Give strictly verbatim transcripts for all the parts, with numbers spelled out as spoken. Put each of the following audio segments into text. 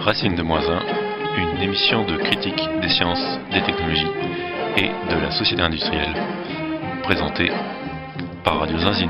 Racine de moins un, une émission de critique des sciences, des technologies et de la société industrielle, présentée par Radio Zinzine.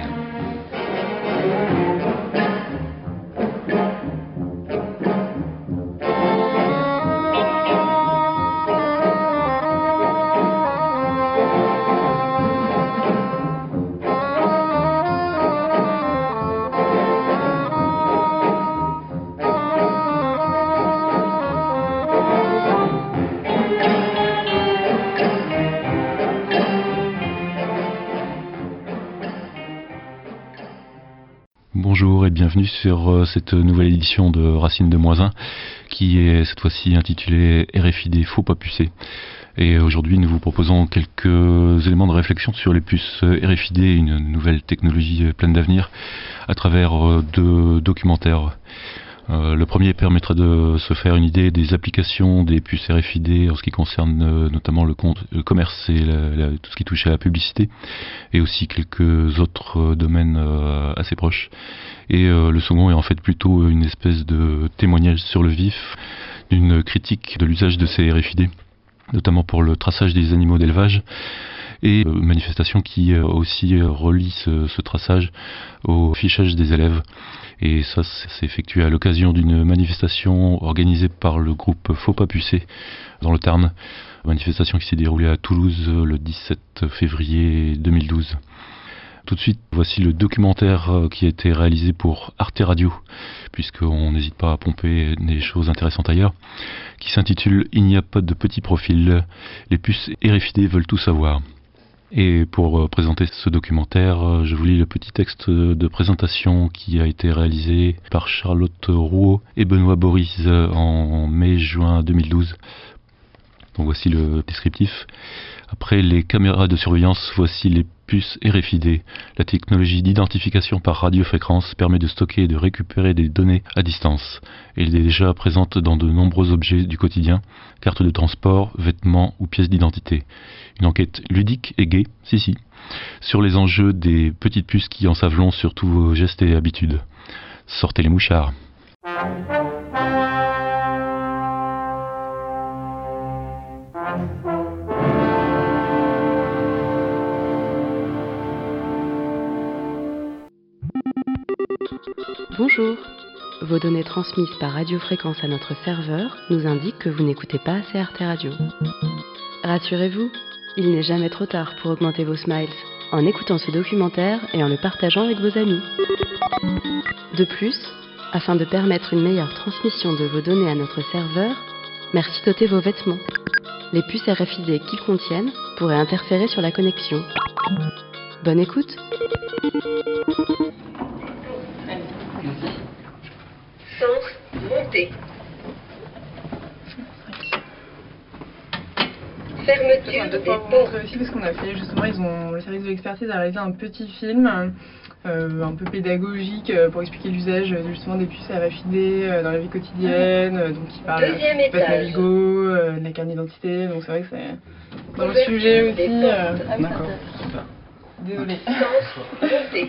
Bonjour et bienvenue sur euh, cette nouvelle édition de Racine de moins un qui est cette fois-ci intitulée R F I D Faut pas pucer. Et aujourd'hui nous vous proposons quelques éléments de réflexion sur les puces R F I D, une nouvelle technologie pleine d'avenir, à travers euh, deux documentaires. Euh, le premier permettra de se faire une idée des applications des puces R F I D en ce qui concerne euh, notamment le, compte, le commerce et la, la, tout ce qui touche à la publicité, et aussi quelques autres euh, domaines euh, assez proches. Et euh, le second est en fait plutôt une espèce de témoignage sur le vif d'une critique de l'usage de ces R F I D, notamment pour le traçage des animaux d'élevage, et euh, manifestation qui euh, aussi euh, relie ce, ce traçage au fichage des élèves. Et ça, c'est effectué à l'occasion d'une manifestation organisée par le groupe Faut pas pucer dans le Tarn. Manifestation qui s'est déroulée à Toulouse le dix-sept février deux mille douze. Tout de suite, voici le documentaire qui a été réalisé pour Arte Radio, puisqu'on n'hésite pas à pomper des choses intéressantes ailleurs, qui s'intitule « Il n'y a pas de petit profil, les puces R F I D veulent tout savoir ». Et pour présenter ce documentaire, je vous lis le petit texte de présentation qui a été réalisé par Charlotte Rouault et Benoît Boris en mai-juin deux mille douze. Donc voici le descriptif. Après les caméras de surveillance, voici les puces R F I D. La technologie d'identification par radiofréquence permet de stocker et de récupérer des données à distance. Elle est déjà présente dans de nombreux objets du quotidien, cartes de transport, vêtements ou pièces d'identité. Une enquête ludique et gaie, si si, sur les enjeux des petites puces qui en savent long sur tous vos gestes et habitudes. Sortez les mouchards. Bonjour. Vos données transmises par radiofréquence à notre serveur nous indiquent que vous n'écoutez pas assez Arte Radio. Rassurez-vous, il n'est jamais trop tard pour augmenter vos smiles en écoutant ce documentaire et en le partageant avec vos amis. De plus, afin de permettre une meilleure transmission de vos données à notre serveur, merci d'ôter vos vêtements. Les puces R F I D qu'ils contiennent pourraient interférer sur la connexion. Bonne écoute. Sens monté. Fermeture des portes. Aussi parce qu'on a fait justement, ils ont le service de l'expertise a réalisé un petit film euh, un peu pédagogique euh, pour expliquer l'usage justement des puces R F I D euh, dans la vie quotidienne, euh, donc qui parle du pass Navigo, euh, de la carte d'identité, donc c'est vrai que c'est dans le sujet aussi. Euh... Ah, d'accord. Désolée. Sens monté.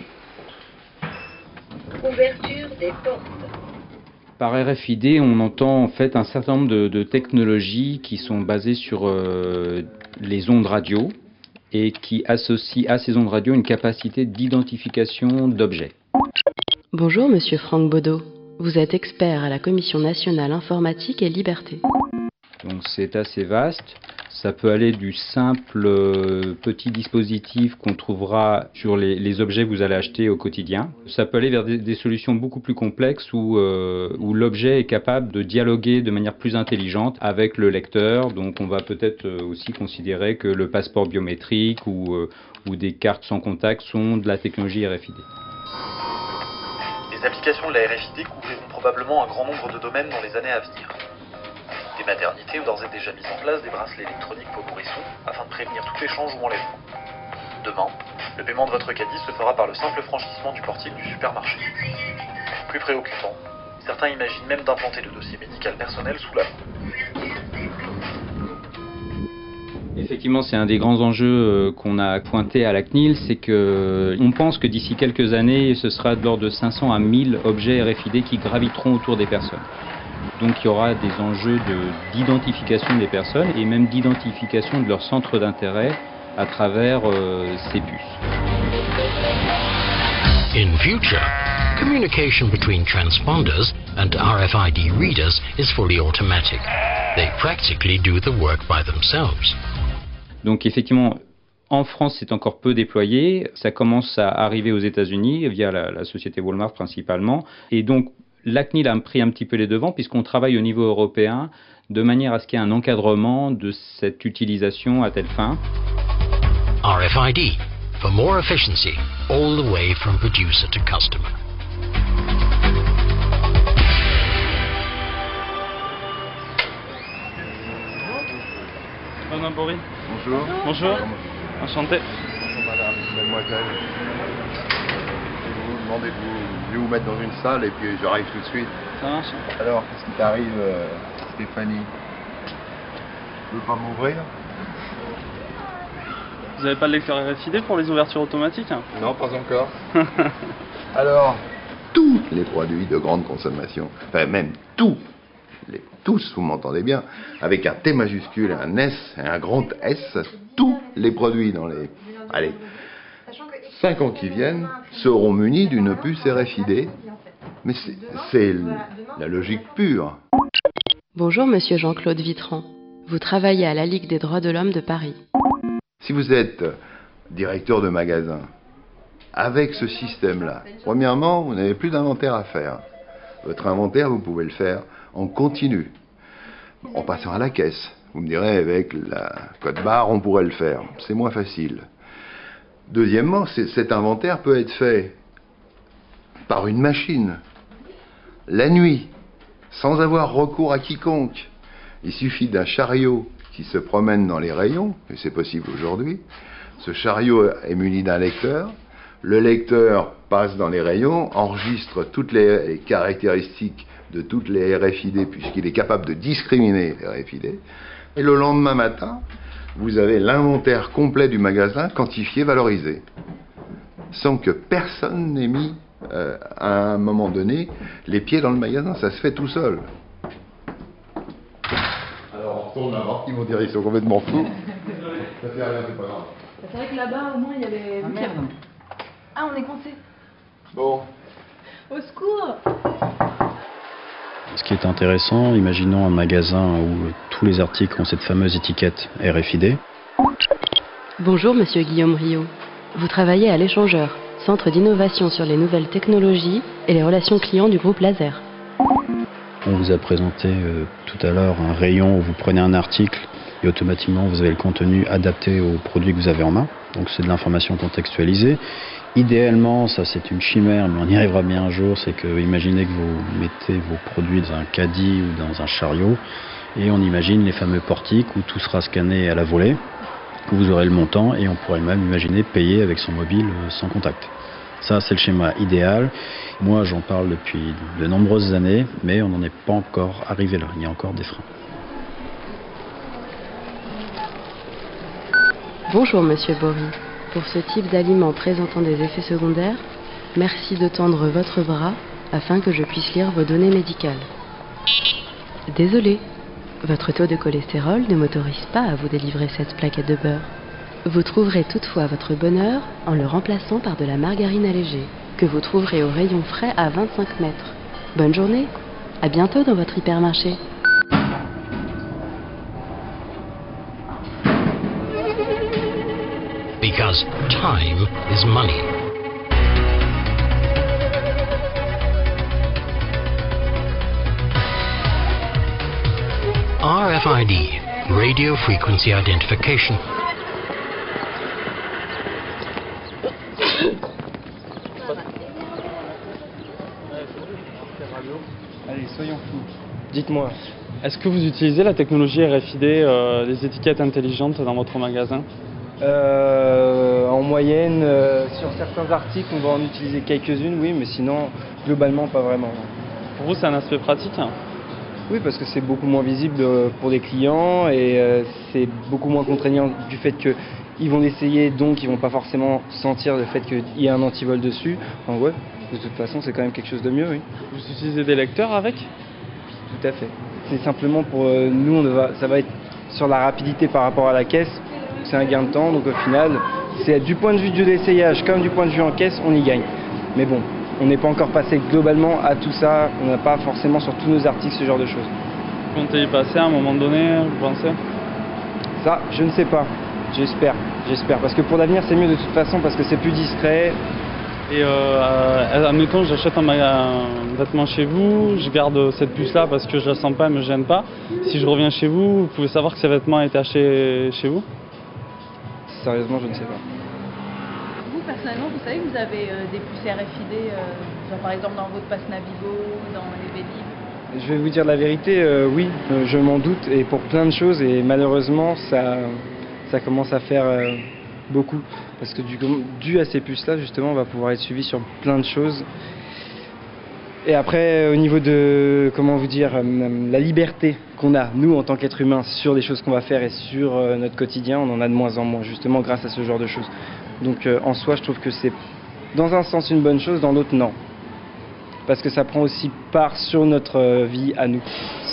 Ouverture des portes. Par R F I D, on entend en fait un certain nombre de, de technologies qui sont basées sur euh, les ondes radio et qui associent à ces ondes radio une capacité d'identification d'objets. Bonjour Monsieur Franck Baudot, vous êtes expert à la Commission nationale informatique et liberté. Donc c'est assez vaste. Ça peut aller du simple euh, petit dispositif qu'on trouvera sur les, les objets que vous allez acheter au quotidien. Ça peut aller vers des, des solutions beaucoup plus complexes où, euh, où l'objet est capable de dialoguer de manière plus intelligente avec le lecteur. Donc on va peut-être euh, aussi considérer que le passeport biométrique ou, euh, ou des cartes sans contact sont de la technologie R F I D. Les applications de la R F I D couvriront probablement un grand nombre de domaines dans les années à venir. Des maternités ont d'ores et déjà mis en place des bracelets électroniques pour nourrissons afin de prévenir tout échange ou enlèvement. Demain, le paiement de votre caddie se fera par le simple franchissement du portique du supermarché. Plus préoccupant, certains imaginent même d'implanter le dossier médical personnel sous la main. Effectivement, c'est un des grands enjeux qu'on a pointé à la C N I L, c'est qu'on pense que d'ici quelques années, ce sera de l'ordre de cinq cents à mille objets R F I D qui graviteront autour des personnes. Donc il y aura des enjeux de, d'identification des personnes et même d'identification de leur centre d'intérêt à travers euh, ces puces. In future, communication between transponders and R F I D readers is fully automatic. They practically do the work by themselves. Donc effectivement, en France, c'est encore peu déployé. Ça commence à arriver aux États-Unis via la, la société Walmart principalement. Et donc, l'A C N I L a pris un petit peu les devants puisqu'on travaille au niveau européen de manière à ce qu'il y ait un encadrement de cette utilisation à telle fin. R F I D, for more efficiency, all the way from producer to customer. Madame Bory. Bonjour. Bonjour. Enchanté. Bonjour madame, mademoiselle. Vous demandez de vous, je vais vous mettre dans une salle et puis j'arrive tout de suite. Ça marche. Alors, qu'est-ce qui t'arrive, euh, Stéphanie? Tu veux pas m'ouvrir? Vous n'avez pas de lecteur R F I D pour les ouvertures automatiques? Non, pas encore. Alors, tous les produits de grande consommation, enfin même tous, les, tous, vous m'entendez bien, avec un T majuscule, un S et un grand S, tous les produits dans les, allez, cinq ans qui viennent seront munis d'une puce R F I D. Mais c'est, c'est la logique pure. Bonjour Monsieur Jean-Claude Vitran. Vous travaillez à la Ligue des droits de l'homme de Paris. Si vous êtes directeur de magasin, avec ce système-là, premièrement, vous n'avez plus d'inventaire à faire. Votre inventaire, vous pouvez le faire en continu, en passant à la caisse. Vous me direz, avec la code barre, on pourrait le faire. C'est moins facile. Deuxièmement, cet inventaire peut être fait par une machine, la nuit, sans avoir recours à quiconque. Il suffit d'un chariot qui se promène dans les rayons, et c'est possible aujourd'hui. Ce chariot est muni d'un lecteur. Le lecteur passe dans les rayons, enregistre toutes les, les caractéristiques de toutes les R F I D, puisqu'il est capable de discriminer les R F I D. Et le lendemain matin, vous avez l'inventaire complet du magasin, quantifié, valorisé, sans que personne n'ait mis, euh, à un moment donné, les pieds dans le magasin. Ça se fait tout seul. Alors on retourne avant, ils vont dire ils sont complètement fous. Ça fait rien, c'est pas grave. C'est vrai que là-bas, au moins, il y a les... Ah, merde. Ah, on est coincé. Bon. Au secours. Ce qui est intéressant, imaginons un magasin où tous les articles ont cette fameuse étiquette R F I D. Bonjour Monsieur Guillaume Rio. Vous travaillez à l'Échangeur, centre d'innovation sur les nouvelles technologies et les relations clients du groupe Laser. On vous a présenté euh, tout à l'heure un rayon où vous prenez un article et automatiquement vous avez le contenu adapté au produit que vous avez en main. Donc c'est de l'information contextualisée. Idéalement, ça c'est une chimère, mais on y arrivera bien un jour, c'est que imaginez que vous mettez vos produits dans un caddie ou dans un chariot et on imagine les fameux portiques où tout sera scanné à la volée, où vous aurez le montant et on pourrait même imaginer payer avec son mobile sans contact. Ça c'est le schéma idéal. Moi j'en parle depuis de nombreuses années, mais on n'en est pas encore arrivé là, il y a encore des freins. Bonjour Monsieur Bory. Pour ce type d'aliment présentant des effets secondaires, merci de tendre votre bras afin que je puisse lire vos données médicales. Désolé, votre taux de cholestérol ne m'autorise pas à vous délivrer cette plaquette de beurre. Vous trouverez toutefois votre bonheur en le remplaçant par de la margarine allégée, que vous trouverez au rayon frais à vingt-cinq mètres. Bonne journée, à bientôt dans votre hypermarché. Because time is money. R F I D, Radio Frequency Identification. Allez, soyons fous. Dites-moi, est-ce que vous utilisez la technologie R F I D, euh, les étiquettes intelligentes dans votre magasin ? Euh, en moyenne, euh, sur certains articles, on va en utiliser quelques-unes, oui, mais sinon, globalement, pas vraiment. Pour vous, c'est un aspect pratique ? Oui, parce que c'est beaucoup moins visible euh, pour les clients et euh, c'est beaucoup moins contraignant du fait qu'ils vont l'essayer, donc ils vont pas forcément sentir le fait qu'il y ait un antivol dessus. Enfin, ouais, de toute façon, c'est quand même quelque chose de mieux, oui. Vous utilisez des lecteurs avec ? tout à fait. C'est simplement pour euh, nous, on va, ça va être sur la rapidité par rapport à la caisse. C'est un gain de temps, donc au final, c'est du point de vue de l'essayage comme du point de vue en caisse, on y gagne. Mais bon, on n'est pas encore passé globalement à tout ça, on n'a pas forcément sur tous nos articles ce genre de choses. Vous comptez y passer à un moment donné, vous pensez? Ça, je ne sais pas. J'espère, j'espère. Parce que pour l'avenir, c'est mieux de toute façon parce que c'est plus discret. Et euh, admettons, j'achète un, un vêtement chez vous, je garde cette puce-là parce que je la sens pas, elle me gêne pas. Si je reviens chez vous, vous pouvez savoir que ces vêtements a été achetés chez vous? Sérieusement, je ne sais pas. Vous, personnellement, vous savez que vous avez euh, des puces R F I D, euh, genre par exemple dans votre passe Navigo, dans les Vélib? Je vais vous dire la vérité, euh, oui, euh, je m'en doute, et pour plein de choses, et malheureusement, ça, ça commence à faire euh, beaucoup. Parce que du, dû à ces puces-là, justement, on va pouvoir être suivi sur plein de choses. Et après, au niveau de, comment vous dire, euh, la liberté qu'on a, nous, en tant qu'êtres humains, sur les choses qu'on va faire et sur euh, notre quotidien, on en a de moins en moins, justement, grâce à ce genre de choses. Donc, euh, en soi, je trouve que c'est, dans un sens, une bonne chose, dans l'autre, non. Parce que ça prend aussi part sur notre euh, vie à nous.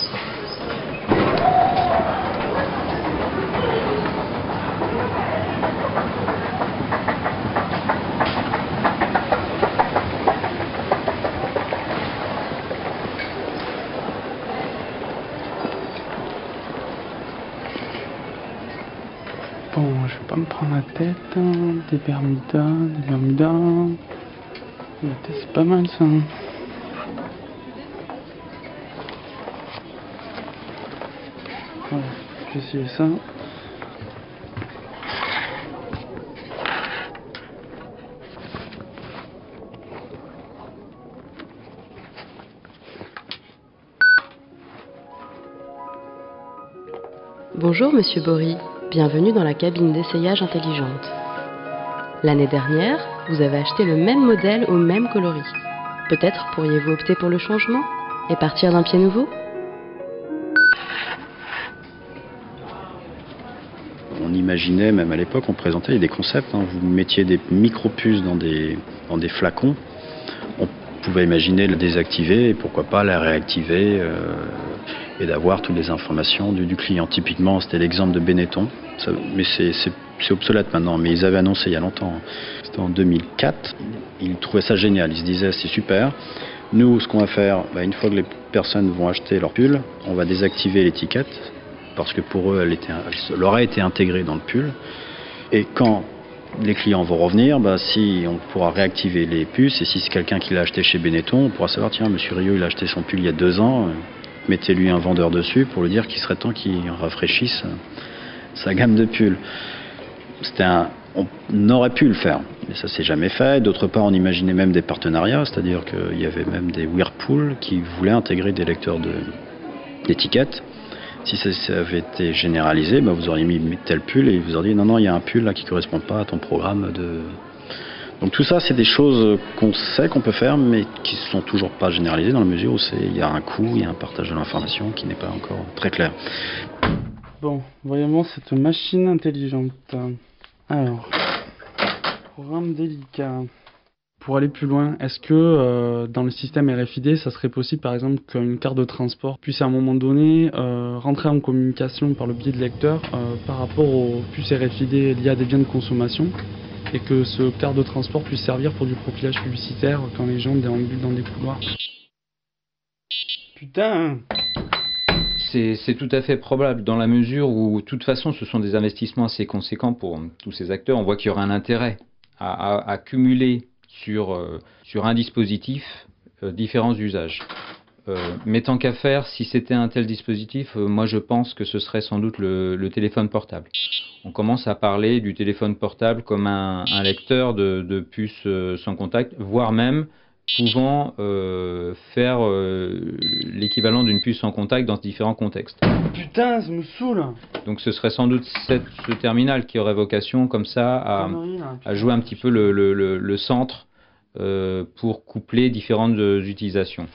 Bon, je vais pas me prendre la tête, hein. Des Bermudas, des Bermudas. La tête, c'est pas mal ça. Voilà, je vais essayer ça. Bonjour Monsieur Bory, bienvenue dans la cabine d'essayage intelligente. L'année dernière, vous avez acheté le même modèle au même coloris. Peut-être pourriez-vous opter pour le changement et partir d'un pied nouveau ? On imaginait, même à l'époque, on présentait des concepts. Hein. Vous mettiez des micro-puces dans des, dans des flacons. On pouvait imaginer la désactiver et pourquoi pas la réactiver euh, et d'avoir toutes les informations du, du client. Typiquement, c'était l'exemple de Benetton. Ça, mais c'est, c'est, c'est obsolète maintenant, mais ils avaient annoncé il y a longtemps. C'était en deux mille quatre. Ils trouvaient ça génial. Ils se disaient, c'est super. Nous, ce qu'on va faire, bah, une fois que les personnes vont acheter leur pull, on va désactiver l'étiquette. Parce que pour eux, elle, était, elle aurait été intégrée dans le pull. Et quand les clients vont revenir, bah, si on pourra réactiver les puces, et si c'est quelqu'un qui l'a acheté chez Benetton, on pourra savoir, tiens, Monsieur Rio, il a acheté son pull il y a deux ans, mettez-lui un vendeur dessus pour lui dire qu'il serait temps qu'il rafraîchisse sa gamme de pulls. C'était un, on aurait pu le faire, mais ça s'est jamais fait. D'autre part, on imaginait même des partenariats, c'est-à-dire qu'il y avait même des Whirlpool qui voulaient intégrer des lecteurs de, d'étiquettes. Si ça, ça avait été généralisé, bah vous auriez mis tel pull et vous auriez dit non, non, il y a un pull là qui ne correspond pas à ton programme de... Donc tout ça, c'est des choses qu'on sait qu'on peut faire, mais qui ne sont toujours pas généralisées dans la mesure où il y a un coût, il y a un partage de l'information qui n'est pas encore très clair. Bon, voyons cette machine intelligente. Alors, programme délicat. Pour aller plus loin, est-ce que euh, dans le système R F I D, ça serait possible par exemple qu'une carte de transport puisse à un moment donné euh, rentrer en communication par le biais de lecteurs euh, par rapport aux puces R F I D liées à des biens de consommation et que ce carte de transport puisse servir pour du profilage publicitaire quand les gens déambulent dans des couloirs? Putain! C'est, c'est tout à fait probable dans la mesure où, de toute façon, ce sont des investissements assez conséquents pour tous ces acteurs. On voit qu'il y aura un intérêt à, à, à cumuler sur, euh, sur un dispositif euh, différents usages. Euh, mais tant qu'à faire, si c'était un tel dispositif, euh, moi je pense que ce serait sans doute le, le téléphone portable. On commence à parler du téléphone portable comme un, un lecteur de, de puces euh, sans contact, voire même pouvant euh, faire euh, l'équivalent d'une puce sans contact dans différents contextes. Putain, ça me saoule! Donc ce serait sans doute cette, ce terminal qui aurait vocation comme ça à, à jouer un petit peu le, le, le, le centre euh, pour coupler différentes euh, utilisations.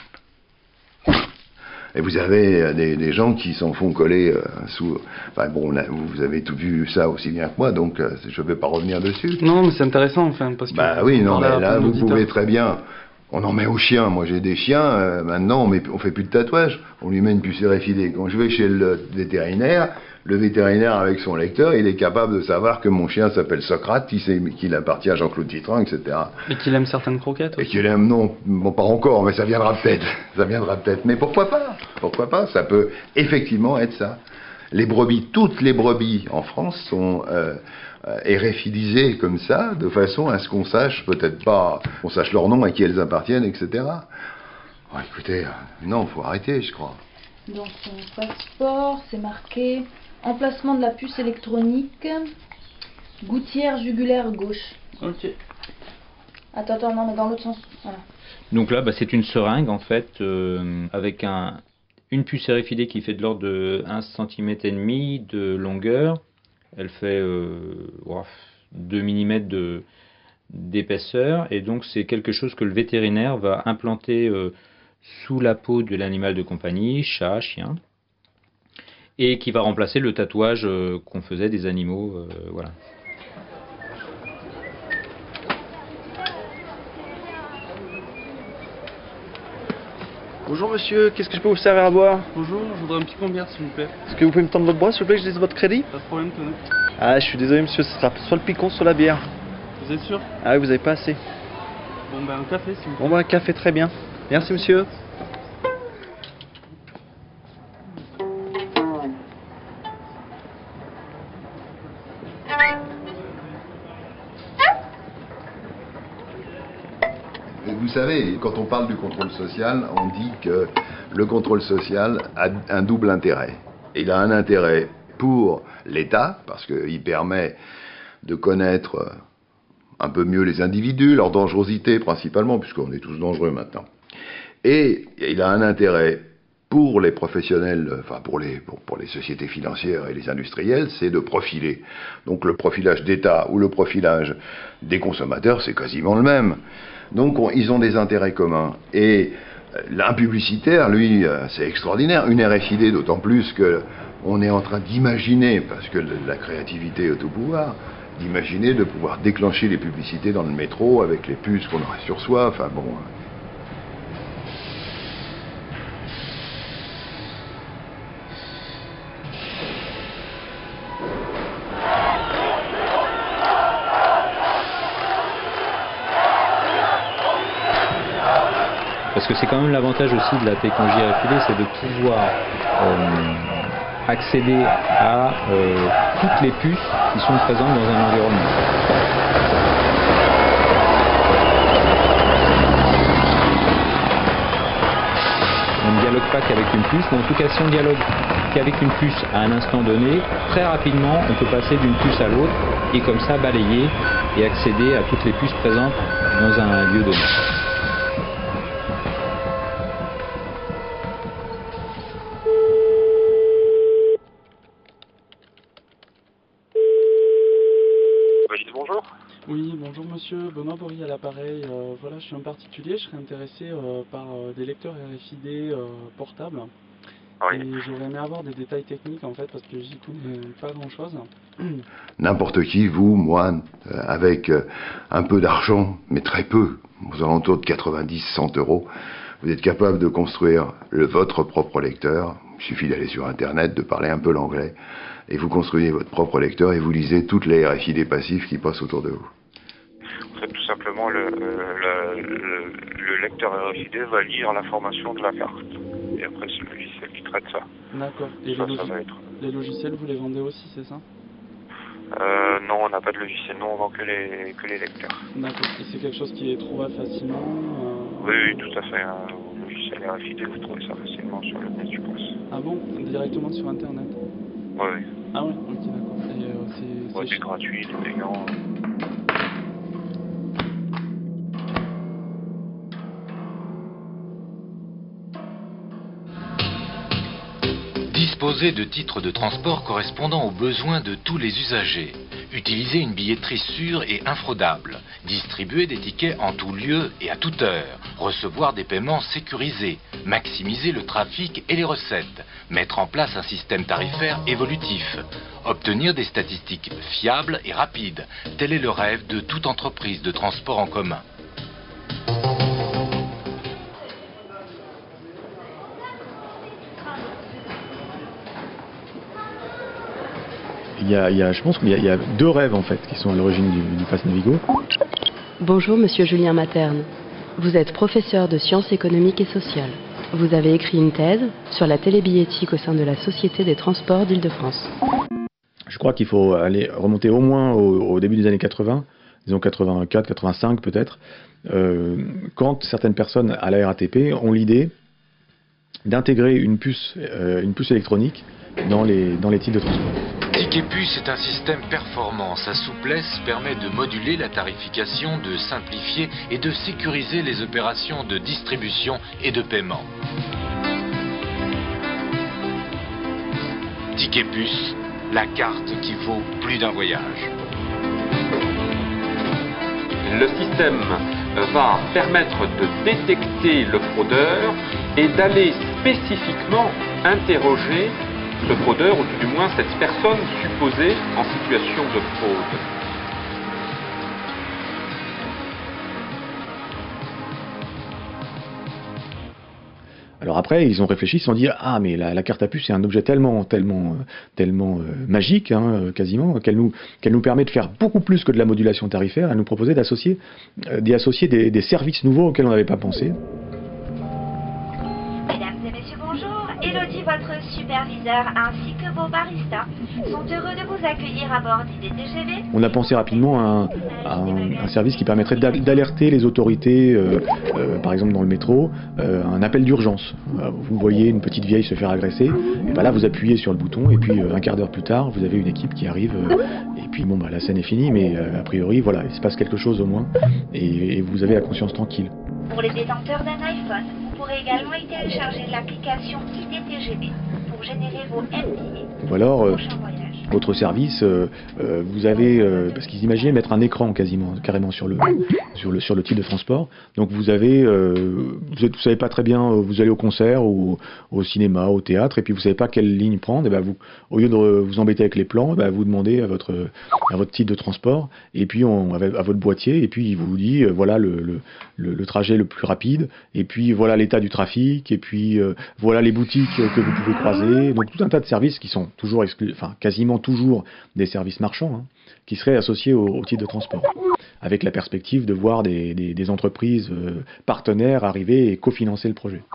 Et vous avez des, des gens qui s'en font coller euh, sous... Enfin bon, là, vous avez tout vu ça aussi bien que moi, donc euh, je ne vais pas revenir dessus. Non, mais c'est intéressant, enfin, parce que... Bah oui, non, mais là, vous pouvez très bien... On en met aux chiens. Moi, j'ai des chiens. Euh, maintenant, on met, on fait plus de tatouage. On lui met une puce R F I D. Quand je vais chez le vétérinaire, le vétérinaire, avec son lecteur, il est capable de savoir que mon chien s'appelle Socrate, qu'il, sait, qu'il appartient à Jean-Claude Titran, et cetera. Et qu'il aime certaines croquettes aussi. Et qu'il aime, non, bon, pas encore, mais ça viendra peut-être. Ça viendra peut-être. Mais pourquoi pas? Pourquoi pas? Ça peut effectivement être ça. Les brebis, toutes les brebis en France sont euh, euh, R F I disées comme ça, de façon à ce qu'on sache, peut-être pas, qu'on sache leur nom, à qui elles appartiennent, et cetera. Oh, écoutez, euh, non, faut arrêter, je crois. Dans son passeport, c'est marqué emplacement de la puce électronique, gouttière jugulaire gauche. Ok. Attends, attends, non, mais dans l'autre sens. Voilà. Donc là, bah, c'est une seringue en fait, euh, avec un, une puce R F I D qui fait de l'ordre de un centimètre et demi de longueur. Elle fait euh, wow, deux millimètres de, d'épaisseur, et donc c'est quelque chose que le vétérinaire va implanter euh, sous la peau de l'animal de compagnie, chat, chien, et qui va remplacer le tatouage euh, qu'on faisait des animaux, euh, voilà. Bonjour monsieur, qu'est-ce que je peux vous servir à boire? Bonjour, je voudrais un petit combière s'il vous plaît. Est-ce que vous pouvez me tendre votre bras s'il vous plaît, que je dise votre crédit? Pas de problème, tenez. Ah, je suis désolé monsieur, ce sera soit le picon, soit la bière. Vous êtes sûr? Ah oui, vous avez pas assez. Bon ben un café s'il vous plaît. Bon ben un café, très bien. Merci monsieur. Vous savez, quand on parle du contrôle social, on dit que le contrôle social a un double intérêt. Il a un intérêt pour l'État, parce qu'il permet de connaître un peu mieux les individus, leur dangerosité principalement, puisqu'on est tous dangereux maintenant. Et il a un intérêt pour les professionnels, enfin pour les, pour, pour les sociétés financières et les industriels, c'est de profiler. Donc le profilage d'État ou le profilage des consommateurs, c'est quasiment le même. Donc on, ils ont des intérêts communs. Et l'un publicitaire, lui, c'est extraordinaire. Une R F I D, d'autant plus qu'on est en train d'imaginer, parce que la créativité est au tout pouvoir, d'imaginer de pouvoir déclencher les publicités dans le métro avec les puces qu'on aurait sur soi. Enfin bon. Parce que c'est quand même l'avantage aussi de la technologie R F I D, c'est de pouvoir euh, accéder à euh, toutes les puces qui sont présentes dans un environnement. On ne dialogue pas qu'avec une puce, mais en tout cas si on dialogue qu'avec une puce à un instant donné, très rapidement on peut passer d'une puce à l'autre et comme ça balayer et accéder à toutes les puces présentes dans un lieu donné. Bonjour. Oui, bonjour monsieur, Benoît Bory à l'appareil. Euh, voilà, je suis un particulier, je serais intéressé euh, par euh, des lecteurs R F I D euh, portables. Oui. Et j'aurais aimé avoir des détails techniques en fait, parce que j'y connais pas grand chose. N'importe qui, vous, moi, euh, avec euh, un peu d'argent, mais très peu, aux alentours de quatre-vingt-dix à cent euros, vous êtes capable de construire le, votre propre lecteur. Il suffit d'aller sur Internet, de parler un peu l'anglais, et vous construisez votre propre lecteur et vous lisez toutes les R F I D passifs qui passent autour de vous. En fait, tout simplement, le, le, le, le lecteur R F I D va lire l'information de la carte. Et après, c'est le logiciel qui traite ça. D'accord. Et ça, les, ça logis... va être... les logiciels, vous les vendez aussi, c'est ça? euh, Non, on n'a pas de logiciel. Nous, on vend que les, que les lecteurs. D'accord. Et c'est quelque chose qui est trouvable facilement euh... Oui, oui, tout à fait. Un logiciel R F I D, vous trouvez ça facilement sur le net, je pense. Ah bon? Directement sur Internet? Oui, oui. Ah oui, ok, d'accord. Et euh, c'est... Ouais, c'est gratuit, c'est payant. Disposer de titres de transport correspondant aux besoins de tous les usagers. Utiliser une billetterie sûre et infraudable. Distribuer des tickets en tout lieu et à toute heure. Recevoir des paiements sécurisés. Maximiser le trafic et les recettes. Mettre en place un système tarifaire évolutif. Obtenir des statistiques fiables et rapides. Tel est le rêve de toute entreprise de transport en commun. il y a, il y a, je pense qu'il y a, il y a deux rêves en fait qui sont à l'origine du, du Pass Navigo. Bonjour Monsieur Julien Materne. Vous êtes professeur de sciences économiques et sociales. Vous avez écrit une thèse sur la télébillettique au sein de la Société des transports d'Île-de-France. Je crois qu'il faut aller remonter au moins au, au début des années quatre-vingts, disons quatre-vingt-quatre, quatre-vingt-cinq peut-être, euh, quand certaines personnes à la R A T P ont l'idée d'intégrer une puce, euh, une puce électronique dans les, dans les titres de transport. Ticket Puce est un système performant. Sa souplesse permet de moduler la tarification, de simplifier et de sécuriser les opérations de distribution et de paiement. Ticket Puce, la carte qui vaut plus d'un voyage. Le système va permettre de détecter le fraudeur et d'aller spécifiquement interroger le fraudeur, ou tout du moins cette personne supposée en situation de fraude. Alors après, ils ont réfléchi, ils se sont dit ah mais la, la carte à puce c'est un objet tellement tellement tellement euh, magique, hein, quasiment, qu'elle nous qu'elle nous permet de faire beaucoup plus que de la modulation tarifaire. Elle nous proposait d'associer euh, d'y associer des, des services nouveaux auxquels on n'avait pas pensé. Mesdames et messieurs, bonjour. Elodie, votre superviseur, ainsi que vos baristas sont heureux de vous accueillir à bord d'I D T G V. On a pensé rapidement à un, à un, un service qui permettrait d'alerter les autorités, euh, euh, par exemple dans le métro, euh, un appel d'urgence. Euh, vous voyez une petite vieille se faire agresser, et ben là vous appuyez sur le bouton, et puis euh, un quart d'heure plus tard, vous avez une équipe qui arrive, euh, et puis bon, bah, la scène est finie, mais euh, a priori, voilà, il se passe quelque chose au moins, et, et vous avez la conscience tranquille. Pour les détenteurs d'un iPhone, vous pourrez également y télécharger l'application I D T G V pour générer vos M D. Ou alors, euh, votre service, euh, euh, vous avez, euh, parce qu'ils imaginaient mettre un écran quasiment, carrément sur le, sur le, sur le titre de transport. Donc vous avez, euh, vous, êtes, vous savez pas très bien, vous allez au concert ou au cinéma, au théâtre, et puis vous savez pas quelle ligne prendre. Et ben vous, au lieu de vous embêter avec les plans, ben vous demandez à votre, à votre titre de transport, et puis on, à votre boîtier, et puis il vous dit, euh, voilà le, le, le, le trajet le plus rapide, et puis voilà l'état du trafic, et puis euh, voilà les boutiques que vous pouvez croiser. Donc tout un tas de services qui sont toujours exclus, enfin quasiment toujours des services marchands, hein, qui seraient associés au, au titre de transport, avec la perspective de voir des, des, des entreprises euh, partenaires arriver et cofinancer le projet.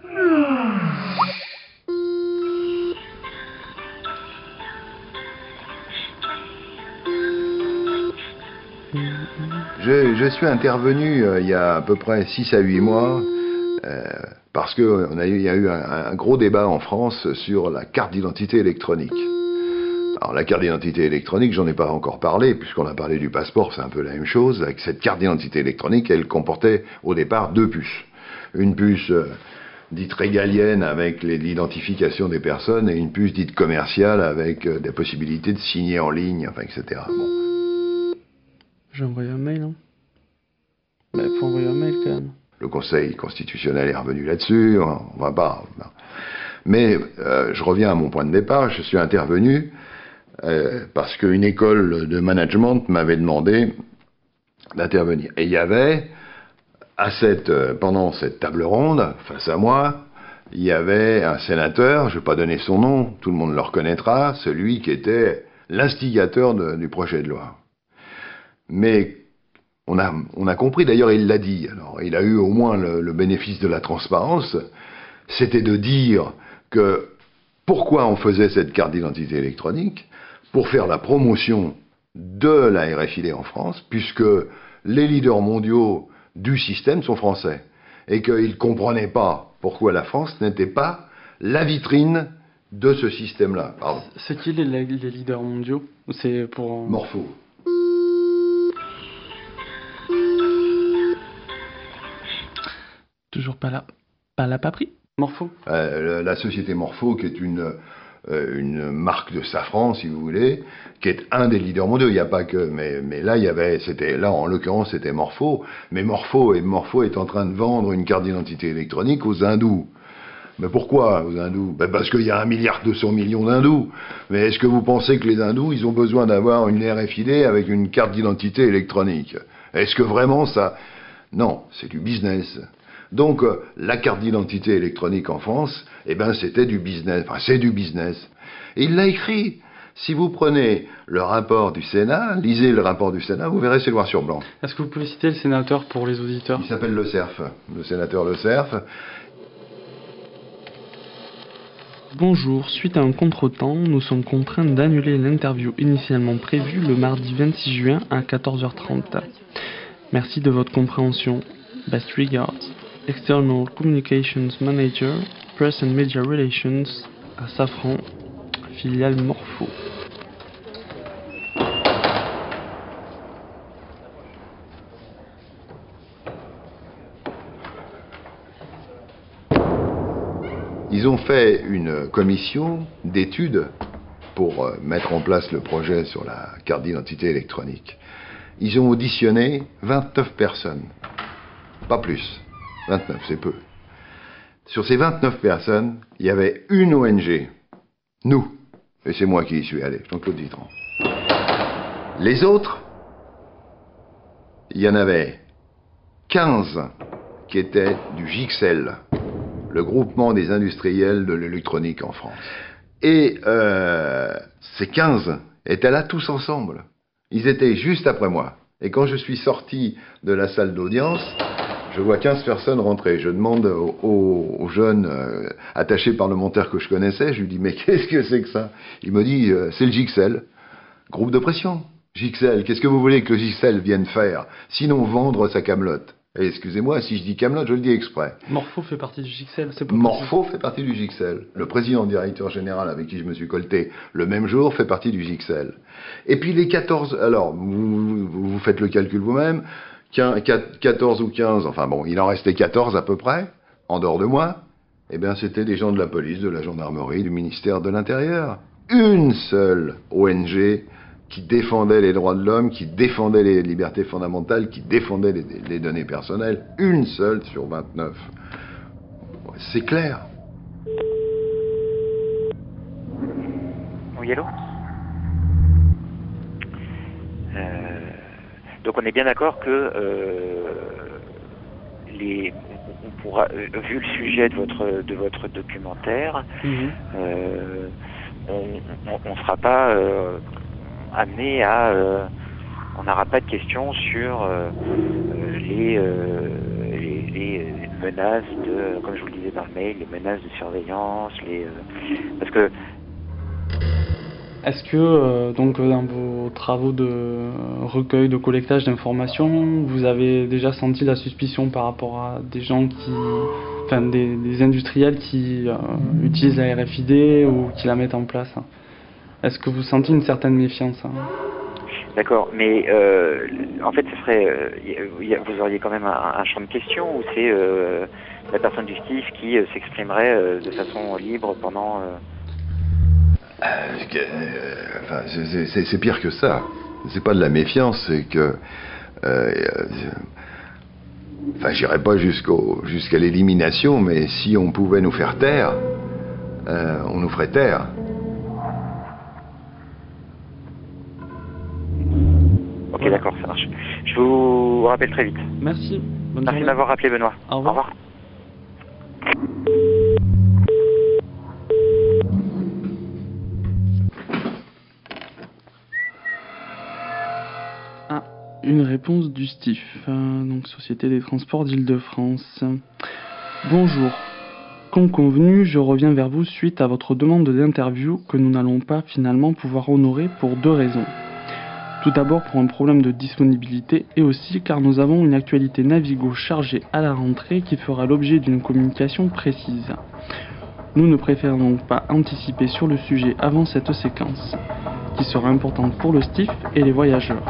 Je, je suis intervenu euh, il y a à peu près six à huit mois euh, parce qu'il y a eu un, un gros débat en France sur la carte d'identité électronique. Alors la carte d'identité électronique, j'en ai pas encore parlé, puisqu'on a parlé du passeport, c'est un peu la même chose. Avec cette carte d'identité électronique, elle comportait au départ deux puces. Une puce euh, dite régalienne avec l'identification des personnes et une puce dite commerciale avec euh, des possibilités de signer en ligne, enfin, et cetera. Bon. J'ai envoyé un mail, hein. Bah, faut envoyer un mail quand même. Le Conseil constitutionnel est revenu là-dessus, on va pas... Mais euh, je reviens à mon point de départ, je suis intervenu euh, parce qu'une école de management m'avait demandé d'intervenir. Et il y avait, à cette, euh, pendant cette table ronde, face à moi, il y avait un sénateur, je ne vais pas donner son nom, tout le monde le reconnaîtra, celui qui était l'instigateur du projet de loi. Mais on a, on a compris, d'ailleurs il l'a dit, alors il a eu au moins le, le bénéfice de la transparence, c'était de dire que pourquoi on faisait cette carte d'identité électronique, pour faire la promotion de la R F I D en France, puisque les leaders mondiaux du système sont français, et qu'ils ne comprenaient pas pourquoi la France n'était pas la vitrine de ce système-là. C'est qui les, les leaders mondiaux? C'est pour... Morpho. Toujours pas là. Pas là, pas pris. Morpho. Euh, la société Morpho, qui est une, euh, une marque de safran, si vous voulez, qui est un des leaders mondiaux. Il n'y a pas que, mais, mais là, il y avait, c'était, là, en l'occurrence, c'était Morpho. Mais Morpho, et Morpho est en train de vendre une carte d'identité électronique aux hindous. Mais pourquoi aux hindous? Ben parce qu'il y a un milliard deux cents millions d'hindous. Mais est-ce que vous pensez que les hindous, ils ont besoin d'avoir une R F I D avec une carte d'identité électronique? Est-ce que vraiment ça... Non, c'est du business. Donc, euh, la carte d'identité électronique en France, eh ben, c'était du business. Enfin, c'est du business. Et il l'a écrit. Si vous prenez le rapport du Sénat, lisez le rapport du Sénat, vous verrez, c'est noir sur blanc. Est-ce que vous pouvez citer le sénateur pour les auditeurs? Il s'appelle Le Cerf, le sénateur Le Cerf. Bonjour, suite à un contretemps, nous sommes contraints d'annuler l'interview initialement prévue le mardi vingt-six juin à quatorze heures trente. Merci de votre compréhension. Best regards. External Communications Manager, Press and Media Relations à Safran, filiale Morpho. Ils ont fait une commission d'études pour euh, mettre en place le projet sur la carte d'identité électronique. Ils ont auditionné vingt-neuf personnes, pas plus. vingt-neuf, c'est peu. Sur ces vingt-neuf personnes, il y avait une O N G, nous, et c'est moi qui y suis allé, Jean-Claude Vitran. Les autres, il y en avait quinze qui étaient du G X L, le groupement des industriels de l'électronique en France. Et euh, ces quinze étaient là tous ensemble. Ils étaient juste après moi. Et quand je suis sorti de la salle d'audience, je vois quinze personnes rentrer. Je demande aux, aux, aux jeunes euh, attachés parlementaires que je connaissais, je lui dis, mais qu'est-ce que c'est que ça? Il me dit, euh, c'est le G X L. Groupe de pression. G X L, qu'est-ce que vous voulez que le G X L vienne faire? Sinon vendre sa camelote. Et excusez-moi, si je dis camelote, je le dis exprès. Morpho fait partie du G X L, c'est pas Morpho fait partie du G X L. Le président directeur général avec qui je me suis colté le même jour fait partie du G X L. Et puis les quatorze, alors vous, vous, vous faites le calcul vous-même, quatorze ou quinze, enfin bon, il en restait quatorze à peu près, en dehors de moi, eh bien c'était des gens de la police, de la gendarmerie, du ministère de l'Intérieur. Une seule O N G qui défendait les droits de l'homme, qui défendait les libertés fondamentales, qui défendait les, les données personnelles. Une seule sur vingt-neuf. C'est clair. Oui, allô euh, Donc on est bien d'accord que euh, les, on pourra, vu le sujet de votre, de votre documentaire, mmh. euh, on ne sera pas... Euh, amené à... Euh, on n'aura pas de questions sur euh, les, euh, les, les menaces de, comme je vous le disais dans le mail, les menaces de surveillance, les, euh, parce que... Est-ce que, euh, donc, dans vos travaux de recueil, de collectage d'informations, vous avez déjà senti la suspicion par rapport à des gens qui... Enfin, des, des industriels qui euh, utilisent la R F I D ou qui la mettent en place? Est-ce que vous sentez une certaine méfiance? Hein? D'accord, mais euh, en fait, ce serait, euh, vous auriez quand même un, un champ de questions ou c'est euh, la personne du S T I F qui euh, s'exprimerait euh, de façon libre pendant... Euh... Euh, enfin, c'est pire que ça. C'est pas de la méfiance, c'est que... Euh, enfin, j'irai pas jusqu'au jusqu'à l'élimination, mais si on pouvait nous faire taire, euh, on nous ferait taire. Ok, d'accord, ça marche. Je vous rappelle très vite. Merci. Bonne Merci de m'avoir rappelé, Benoît. Au revoir. Au revoir. Ah, une réponse du S T I F, euh, donc Société des Transports d'Île-de-France. Bonjour. Comme convenu, je reviens vers vous suite à votre demande d'interview que nous n'allons pas finalement pouvoir honorer pour deux raisons. Tout d'abord pour un problème de disponibilité et aussi car nous avons une actualité Navigo chargée à la rentrée qui fera l'objet d'une communication précise. Nous ne préférons donc pas anticiper sur le sujet avant cette séquence, qui sera importante pour le S T I F et les voyageurs.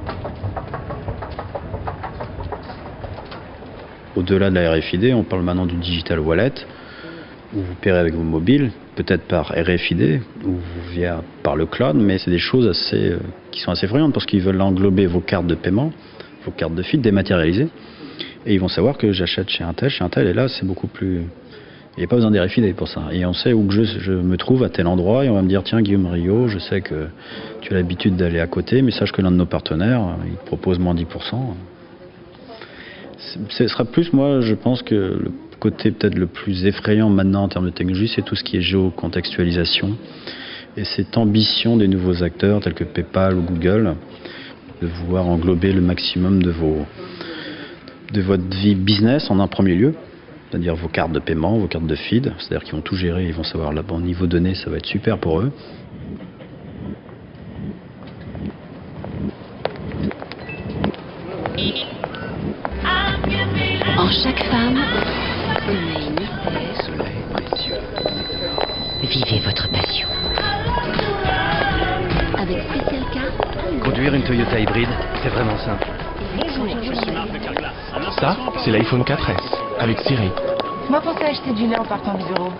Au-delà de la R F I D, on parle maintenant du Digital Wallet, où vous paierez avec vos mobiles, peut-être par R F I D ou via par le cloud, mais c'est des choses assez, euh, qui sont assez effrayantes parce qu'ils veulent englober vos cartes de paiement, vos cartes de fil dématérialisées, et ils vont savoir que j'achète chez un tel, chez un tel, et là c'est beaucoup plus... Il n'y a pas besoin d'R F I D pour ça. Et on sait où que je, je me trouve à tel endroit, et on va me dire, tiens Guillaume Rio, je sais que tu as l'habitude d'aller à côté, mais sache que l'un de nos partenaires, il te propose moins dix pour cent. Ce sera plus, moi, je pense que le côté peut-être le plus effrayant maintenant en termes de technologie, c'est tout ce qui est géocontextualisation, Et cette ambition des nouveaux acteurs tels que PayPal ou Google, de vouloir englober le maximum de, vos, de votre vie business en un premier lieu, c'est-à-dire vos cartes de paiement, vos cartes de feed, c'est-à-dire qu'ils vont tout gérer, ils vont savoir là-bas au niveau données, ça va être super pour eux. En chaque femme, sommeil mystère. Soleil précieux. Vivez votre passion. Avec Special Car. Conduire une Toyota hybride, c'est vraiment simple. Bonjour, je suis Marc de Carglass. Ça, c'est l'iPhone quatre S, avec Siri. Moi, pensais acheter du lait en partant du bureau.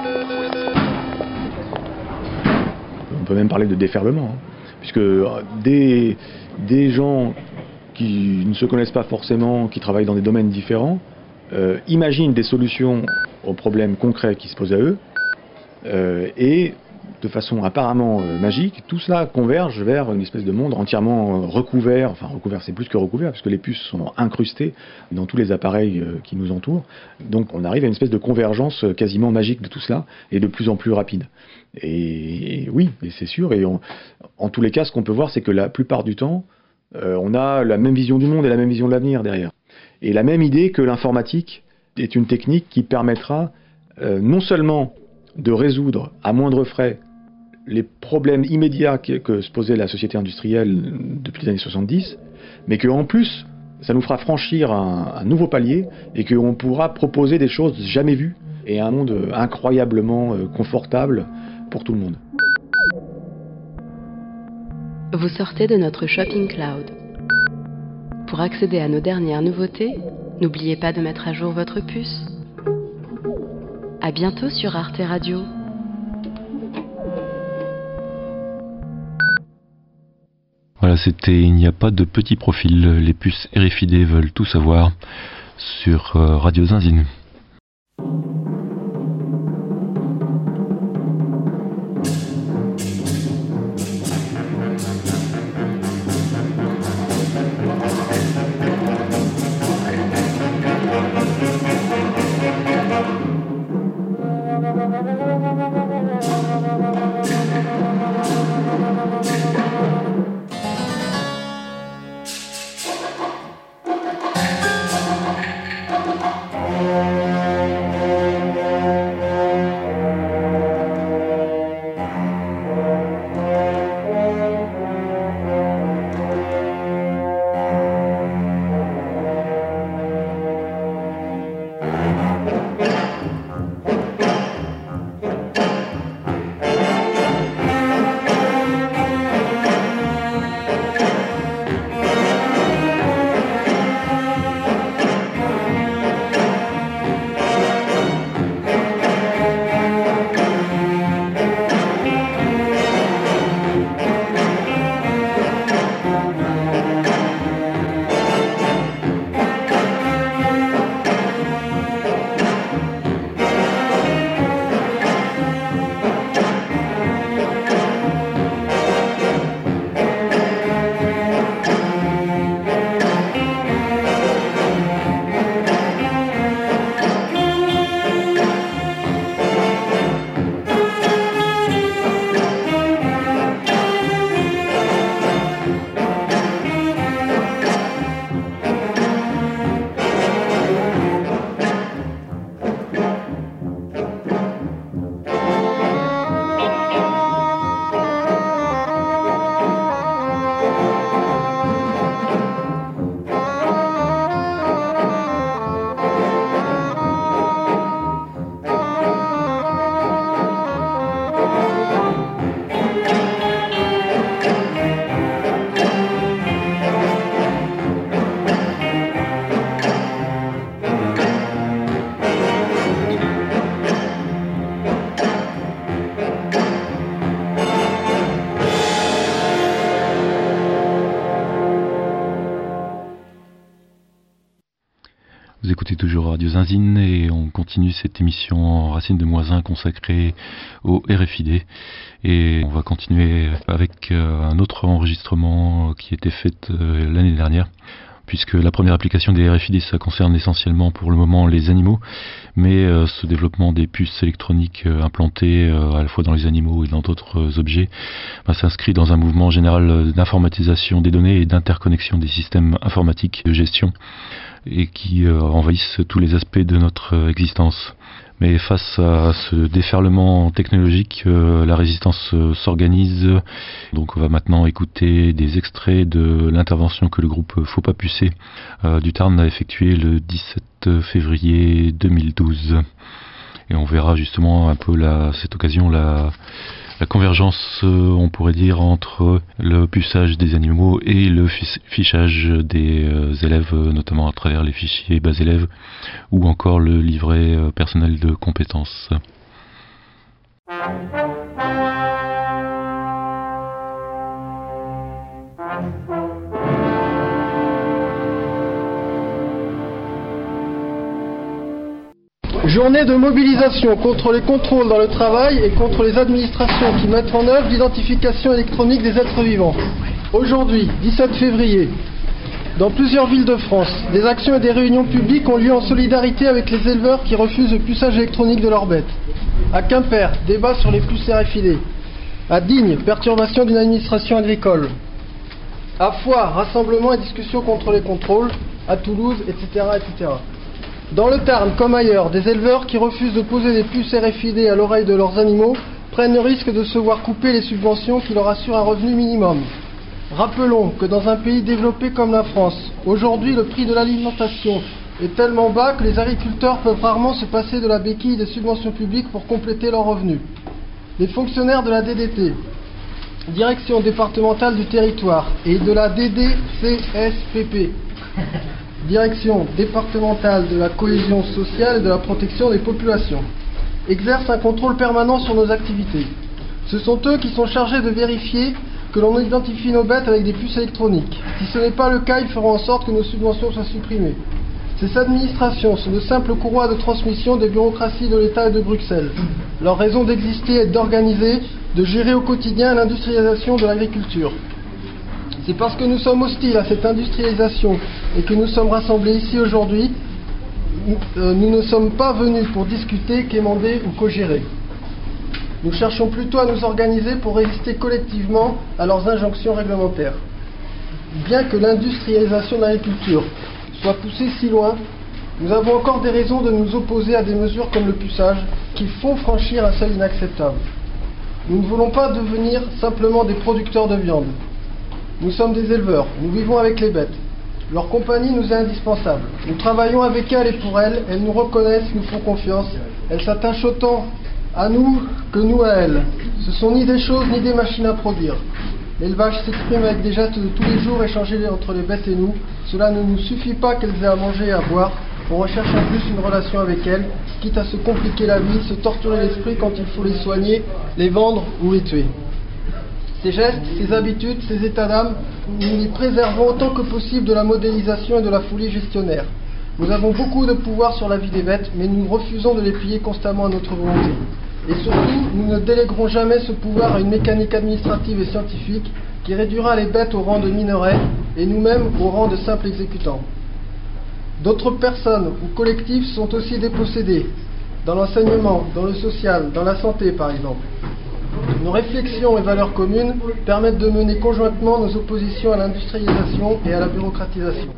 On peut même parler de déferlement, hein, puisque des, des gens qui ne se connaissent pas forcément, qui travaillent dans des domaines différents, euh, imaginent des solutions aux problèmes concrets qui se posent à eux, euh, et de façon apparemment euh, magique, tout cela converge vers une espèce de monde entièrement euh, recouvert, enfin recouvert c'est plus que recouvert, puisque les puces sont incrustées dans tous les appareils euh, qui nous entourent, donc on arrive à une espèce de convergence euh, quasiment magique de tout cela, et de plus en plus rapide. Et, et oui, et c'est sûr, et on, en tous les cas, ce qu'on peut voir, c'est que la plupart du temps, Euh, on a la même vision du monde et la même vision de l'avenir derrière. Et la même idée que l'informatique est une technique qui permettra euh, non seulement de résoudre à moindre frais les problèmes immédiats que, que se posait la société industrielle depuis les années soixante-dix, mais qu'en plus, ça nous fera franchir un, un nouveau palier et qu'on pourra proposer des choses jamais vues et un monde incroyablement euh, confortable pour tout le monde. Vous sortez de notre Shopping Cloud. Pour accéder à nos dernières nouveautés, n'oubliez pas de mettre à jour votre puce. À bientôt sur Arte Radio. Voilà, c'était Il n'y a pas de petit profil. Les puces R F I D veulent tout savoir sur Radio Zinzine. Vous écoutez toujours Radio Zinzine et on continue cette émission en Racine de moins un consacrée au R F I D. Et on va continuer avec un autre enregistrement qui a été fait l'année dernière puisque la première application des R F I D, ça concerne essentiellement pour le moment les animaux, mais euh, ce développement des puces électroniques euh, implantées euh, à la fois dans les animaux et dans d'autres euh, objets bah, s'inscrit dans un mouvement général d'informatisation des données et d'interconnexion des systèmes informatiques de gestion et qui euh, envahissent tous les aspects de notre euh, existence. Mais face à ce déferlement technologique, euh, la résistance euh, s'organise. Donc on va maintenant écouter des extraits de l'intervention que le groupe Faut pas pucer euh, du Tarn a effectuée le dix-sept février deux mille douze. Et on verra justement un peu la, cette occasion la, la convergence, euh, on pourrait dire, entre le puçage des animaux et le fichage des euh, élèves, notamment à travers les fichiers bas élèves ou encore le livret euh, personnel de compétences. Journée de mobilisation contre les contrôles dans le travail et contre les administrations qui mettent en œuvre l'identification électronique des êtres vivants. Aujourd'hui, dix-sept février, dans plusieurs villes de France, des actions et des réunions publiques ont lieu en solidarité avec les éleveurs qui refusent le puçage électronique de leurs bêtes. À Quimper, débat sur les puces R F I D. À Digne, perturbation d'une administration agricole. À Foix, rassemblement et discussion contre les contrôles. À Toulouse, et cetera, et cetera. Dans le Tarn, comme ailleurs, des éleveurs qui refusent de poser des puces R F I D à l'oreille de leurs animaux prennent le risque de se voir couper les subventions qui leur assurent un revenu minimum. Rappelons que dans un pays développé comme la France, aujourd'hui le prix de l'alimentation est tellement bas que les agriculteurs peuvent rarement se passer de la béquille des subventions publiques pour compléter leurs revenus. Les fonctionnaires de la D D T, Direction départementale du territoire, et de la D D C S P P, Direction départementale de la cohésion sociale et de la protection des populations, exercent un contrôle permanent sur nos activités. Ce sont eux qui sont chargés de vérifier que l'on identifie nos bêtes avec des puces électroniques. Si ce n'est pas le cas, ils feront en sorte que nos subventions soient supprimées. Ces administrations sont de simples courroies de transmission des bureaucraties de l'État et de Bruxelles. Leur raison d'exister est d'organiser, de gérer au quotidien l'industrialisation de l'agriculture. C'est parce que nous sommes hostiles à cette industrialisation et que nous sommes rassemblés ici aujourd'hui, euh, nous ne sommes pas venus pour discuter, quémander ou co-gérer. Nous cherchons plutôt à nous organiser pour résister collectivement à leurs injonctions réglementaires. Bien que l'industrialisation de l'agriculture soit poussée si loin, nous avons encore des raisons de nous opposer à des mesures comme le puçage qui font franchir un seuil inacceptable. Nous ne voulons pas devenir simplement des producteurs de viande. Nous sommes des éleveurs, nous vivons avec les bêtes. Leur compagnie nous est indispensable. Nous travaillons avec elles et pour elles, elles nous reconnaissent, nous font confiance. Elles s'attachent autant à nous que nous à elles. Ce sont ni des choses ni des machines à produire. L'élevage s'exprime avec des gestes de tous les jours échangés entre les bêtes et nous. Cela ne nous suffit pas qu'elles aient à manger et à boire. On recherche en plus une relation avec elles, quitte à se compliquer la vie, se torturer l'esprit quand il faut les soigner, les vendre ou les tuer. Ces gestes, ces habitudes, ces états d'âme, nous les préservons autant que possible de la modélisation et de la folie gestionnaire. Nous avons beaucoup de pouvoir sur la vie des bêtes, mais nous refusons de les plier constamment à notre volonté. Et surtout, nous ne déléguerons jamais ce pouvoir à une mécanique administrative et scientifique qui réduira les bêtes au rang de minerais et nous-mêmes au rang de simples exécutants. D'autres personnes ou collectifs sont aussi dépossédés, dans l'enseignement, dans le social, dans la santé par exemple. Nos réflexions et valeurs communes permettent de mener conjointement nos oppositions à l'industrialisation et à la bureaucratisation.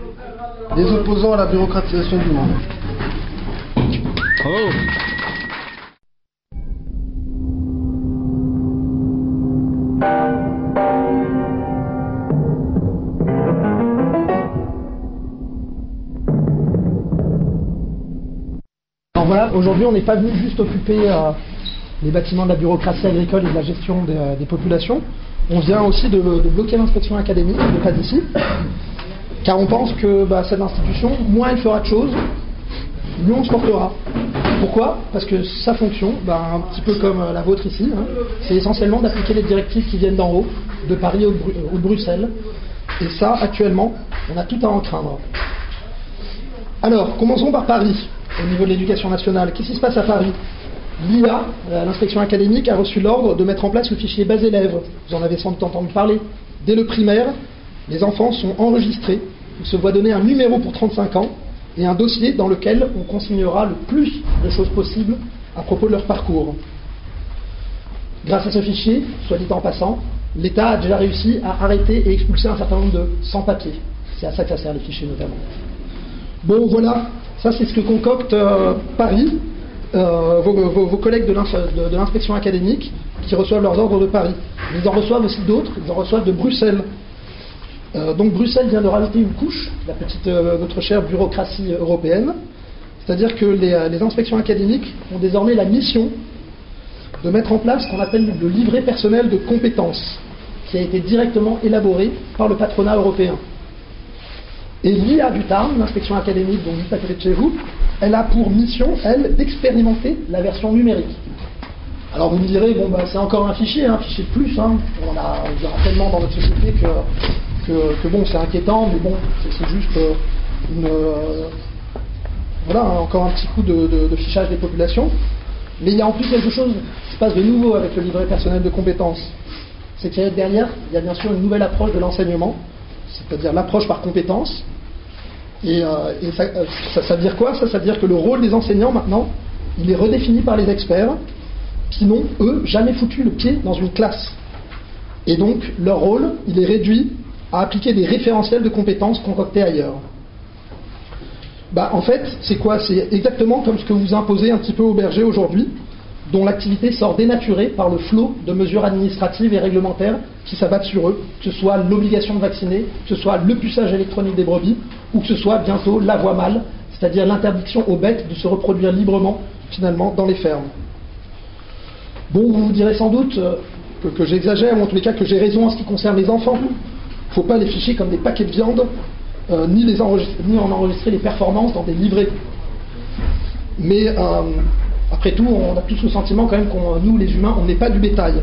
Les opposants à la bureaucratisation du monde. Oh. Alors voilà, aujourd'hui on n'est pas venu juste occuper euh, les bâtiments de la bureaucratie agricole et de la gestion des, euh, des populations. On vient aussi de, de bloquer l'inspection académique, de pas d'ici, car on pense que bah, cette institution, moins elle fera de choses, mieux on se portera. Pourquoi ? Parce que sa fonction, bah, un petit peu comme la vôtre ici, hein, c'est essentiellement d'appliquer les directives qui viennent d'en haut, de Paris ou de, Bru- ou de Bruxelles. Et ça, actuellement, on a tout à en craindre. Alors, commençons par Paris, au niveau de l'éducation nationale. Qu'est-ce qui se passe à Paris ? L'I A, l'inspection académique, a reçu l'ordre de mettre en place le fichier bas élèves. Vous en avez sans doute entendu parler. Dès le primaire, les enfants sont enregistrés ils se voient donner un numéro pour trente-cinq ans et un dossier dans lequel on consignera le plus de choses possibles à propos de leur parcours. Grâce à ce fichier, soit dit en passant, l'État a déjà réussi à arrêter et expulser un certain nombre de sans-papiers. C'est à ça que ça sert, les fichiers notamment. Bon, voilà, ça c'est ce que concocte euh, Paris, euh, vos, vos, vos collègues de l'inspection académique qui reçoivent leurs ordres de Paris. Ils en reçoivent aussi d'autres, ils en reçoivent de Bruxelles. Euh, donc Bruxelles vient de rajouter une couche, la petite, euh, notre chère bureaucratie européenne, c'est-à-dire que les, les inspections académiques ont désormais la mission de mettre en place ce qu'on appelle le livret personnel de compétences, qui a été directement élaboré par le patronat européen. Et l'I A du Tarn, l'inspection académique, donc juste à côté de chez vous, elle a pour mission, elle, d'expérimenter la version numérique. Alors vous me direz, bon bah c'est encore un fichier, un fichier de plus, hein. On a, il y aura tellement dans notre société que, que, que bon, c'est inquiétant, mais bon, c'est juste une, euh, voilà, encore un petit coup de, de, de fichage des populations. Mais il y a en plus quelque chose qui se passe de nouveau avec le livret personnel de compétences. C'est qu'il y a derrière, il y a bien sûr une nouvelle approche de l'enseignement, c'est-à-dire l'approche par compétences. Et, euh, et ça, ça, ça veut dire quoi? Ça, ça veut dire que le rôle des enseignants maintenant, il est redéfini par les experts qui n'ont, eux, jamais foutu le pied dans une classe. Et donc, leur rôle, il est réduit à appliquer des référentiels de compétences concoctés ailleurs. Bah, en fait, c'est quoi? C'est exactement comme ce que vous imposez un petit peu aux bergers aujourd'hui, dont l'activité sort dénaturée par le flot de mesures administratives et réglementaires qui s'abattent sur eux, que ce soit l'obligation de vacciner, que ce soit le puçage électronique des brebis, ou que ce soit bientôt la voie mâle, c'est-à-dire l'interdiction aux bêtes de se reproduire librement, finalement, dans les fermes. Bon, vous vous direz sans doute que, que j'exagère, ou en tous les cas que j'ai raison en ce qui concerne les enfants. Il ne faut pas les ficher comme des paquets de viande, euh, ni, les enregistrer, ni en enregistrer les performances dans des livrets. Mais euh, après tout, on a tous le sentiment quand même qu'on, nous les humains, on n'est pas du bétail.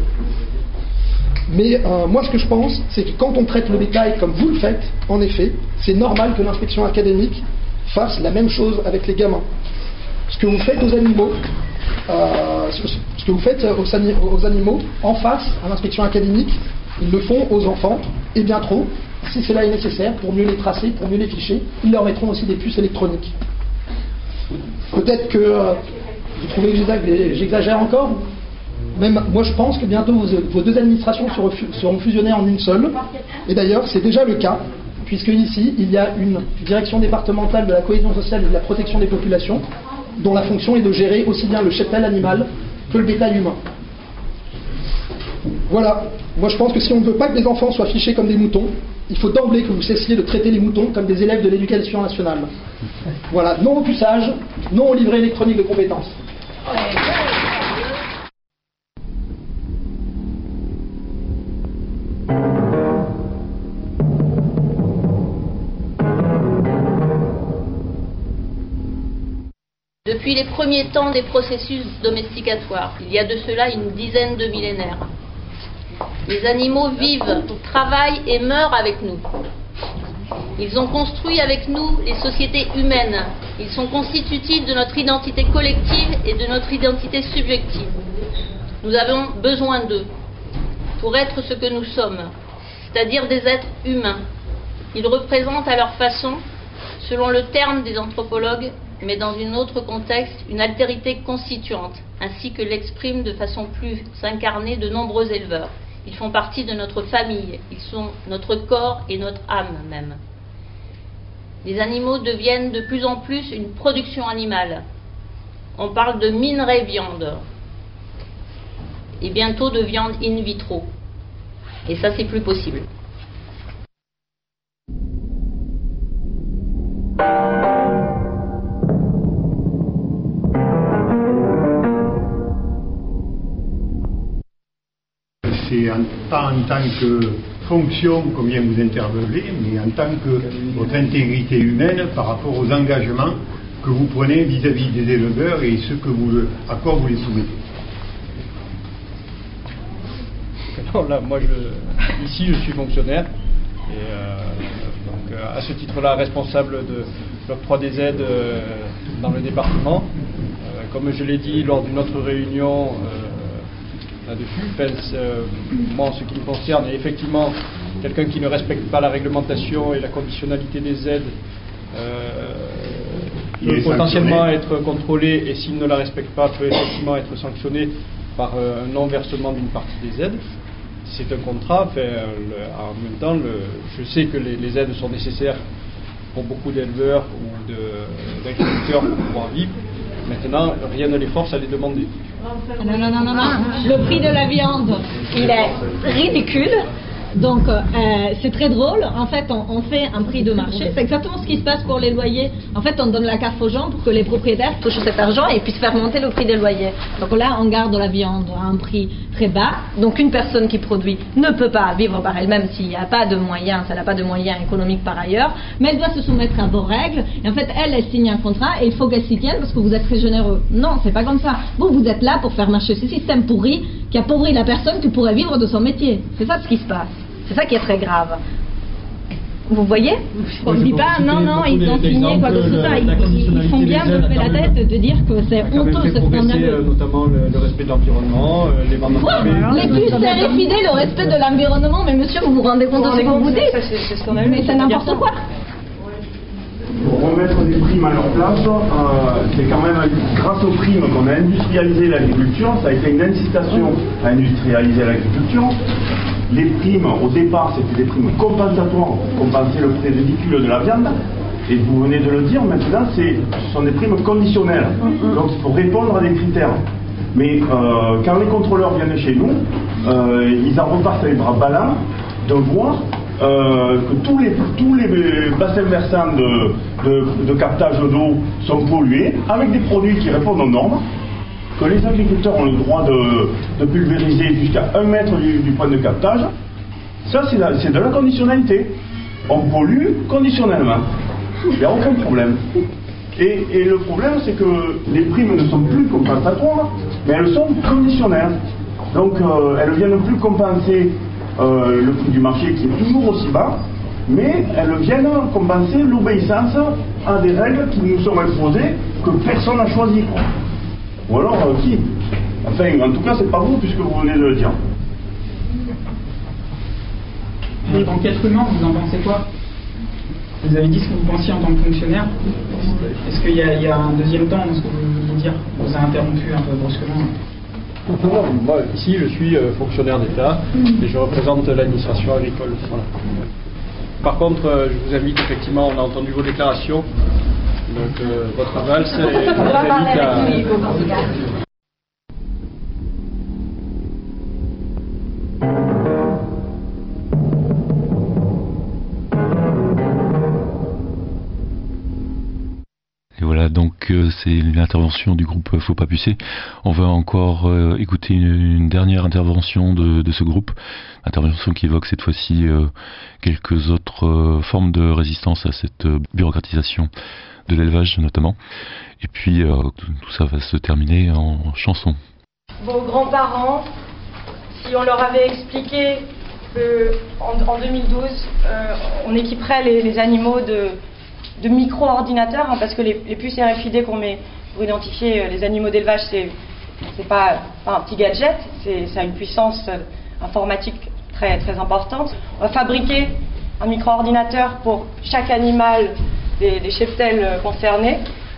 Mais euh, moi ce que je pense, c'est que quand on traite le bétail comme vous le faites, en effet, c'est normal que l'inspection académique fasse la même chose avec les gamins. Ce que vous faites aux animaux, euh, ce que vous faites aux, aux animaux, en face à l'inspection académique, ils le font aux enfants, et bien trop, si cela est nécessaire, pour mieux les tracer, pour mieux les ficher, ils leur mettront aussi des puces électroniques. Peut-être que euh, vous trouvez que j'exagère encore. Même moi je pense que bientôt vos, vos deux administrations seront, seront fusionnées en une seule. Et d'ailleurs c'est déjà le cas, puisque ici il y a une direction départementale de la cohésion sociale et de la protection des populations, dont la fonction est de gérer aussi bien le cheptel animal que le bétail humain. Voilà, moi je pense que si on ne veut pas que les enfants soient fichés comme des moutons, il faut d'emblée que vous cessiez de traiter les moutons comme des élèves de l'éducation nationale. Voilà, non au puçage, non au livret électronique de compétences. Depuis les premiers temps des processus domesticatoires, il y a de cela une dizaine de millénaires, les animaux vivent, travaillent et meurent avec nous. Ils ont construit avec nous les sociétés humaines. Ils sont constitutifs de notre identité collective et de notre identité subjective. Nous avons besoin d'eux pour être ce que nous sommes, c'est-à-dire des êtres humains. Ils représentent à leur façon, selon le terme des anthropologues, mais dans un autre contexte, une altérité constituante, ainsi que l'expriment de façon plus incarnée de nombreux éleveurs. Ils font partie de notre famille, ils sont notre corps et notre âme même. Les animaux deviennent de plus en plus une production animale. On parle de minerai viande, et bientôt de viande in vitro. Et ça, c'est plus possible. C'est en, pas en tant que fonction qu'on vient vous interpeller, mais en tant que votre intégrité humaine par rapport aux engagements que vous prenez vis-à-vis des éleveurs et ce que vous, à quoi vous les soumettez. Non, là, moi, je, ici, je suis fonctionnaire et euh, donc à ce titre-là responsable de l'octroi des aides euh, dans le département. Euh, comme je l'ai dit lors d'une autre réunion. Euh, là-dessus. Enfin, euh, moi, en ce qui me concerne, et effectivement, quelqu'un qui ne respecte pas la réglementation et la conditionnalité des aides euh, peut potentiellement être contrôlé, et s'il ne la respecte pas, peut effectivement être sanctionné par euh, un non-versement d'une partie des aides. C'est un contrat. Enfin, le, en même temps, le, je sais que les, les aides sont nécessaires pour beaucoup d'éleveurs ou d'agriculteurs pour pouvoir vivre. Maintenant, rien ne les force à les demander. Non, non, non, non, non. Le prix de la viande, il est ridicule. Donc, euh, c'est très drôle. En fait, on, on fait un prix de marché. C'est exactement ce qui se passe pour les loyers. En fait, on donne la carte aux gens pour que les propriétaires touchent cet argent et puissent faire monter le prix des loyers. Donc là, on garde la viande à un prix très bas. Donc, une personne qui produit ne peut pas vivre par elle-même s'il n'y a pas de moyens, si elle n'a pas de moyens économiques par ailleurs. Mais elle doit se soumettre à vos règles. Et en fait, elle, elle signe un contrat et il faut qu'elle s'y tienne parce que vous êtes très généreux. Non, c'est pas comme ça. Vous, vous êtes là pour faire marcher ce système pourri qui appauvrit la personne qui pourrait vivre de son métier. C'est ça ce qui se passe. C'est ça qui est très grave. Vous voyez? On ne dit pas, non, non, ils ont signé quoi que ce soit. Ils, ils font bien de lever la tête de dire que c'est honteux, c'est scandaleux. Notamment le, le respect de l'environnement, euh, les mandats. Quoi? Les puces R F I D, le respect de l'environnement, mais monsieur, vous vous rendez compte de ce que vous dites? C'est scandaleux. Mais c'est n'importe quoi. Pour remettre des primes à leur place, euh, c'est quand même grâce aux primes qu'on a industrialisé l'agriculture. Ça a été une incitation à industrialiser l'agriculture. Les primes, au départ, c'était des primes compensatoires pour compenser le prix ridicule de la viande. Et vous venez de le dire, maintenant, ce sont des primes conditionnelles. Donc il faut répondre à des critères. Mais euh, quand les contrôleurs viennent chez nous, euh, ils en repartent les bras ballants de voir euh, que tous les, tous les bassins versants de, de, de captage d'eau sont pollués avec des produits qui répondent aux normes, que les agriculteurs ont le droit de, de pulvériser jusqu'à un mètre du, du point de captage. Ça, c'est de la conditionnalité. On pollue conditionnellement. Il n'y a aucun problème. Et, et le problème, c'est que les primes ne sont plus compensatoires, mais elles sont conditionnelles. Donc, euh, elles ne viennent plus compenser euh, le prix du marché qui est toujours aussi bas, mais elles viennent compenser l'obéissance à des règles qui nous sont imposées, que personne n'a choisi. Ou alors, euh, qui? Enfin, en tout cas, c'est pas vous, puisque vous venez de le dire. En tant qu'être humain, vous en pensez quoi? Vous avez dit ce que vous pensiez en tant que fonctionnaire. Est-ce qu'il y, y a un deuxième temps dans ce que vous vouliez dire? On vous a interrompu un peu brusquement. Non, moi, ici, je suis euh, fonctionnaire d'État et je représente l'administration agricole. Voilà. Par contre, euh, je vous invite, effectivement, on a entendu vos déclarations. Donc, euh, votre aval, c'est... Je vous invite à... Et voilà, donc euh, c'est l'intervention du groupe Faut pas pucer. On va encore euh, écouter une, une dernière intervention de, de ce groupe, intervention qui évoque cette fois-ci euh, quelques autres euh, formes de résistance à cette euh, bureaucratisation de l'élevage notamment. Et puis euh, tout, tout ça va se terminer en chanson. Vos grands-parents, si on leur avait expliqué qu'en en deux mille douze, euh, on équiperait les, les animaux de de micro-ordinateurs, hein, parce que les, les puces R F I D qu'on met pour identifier euh, les animaux d'élevage, c'est c'est pas, pas un petit gadget, ça a une puissance euh, informatique très, très importante. On va fabriquer un micro-ordinateur pour chaque animal des, des cheptels euh, concernés.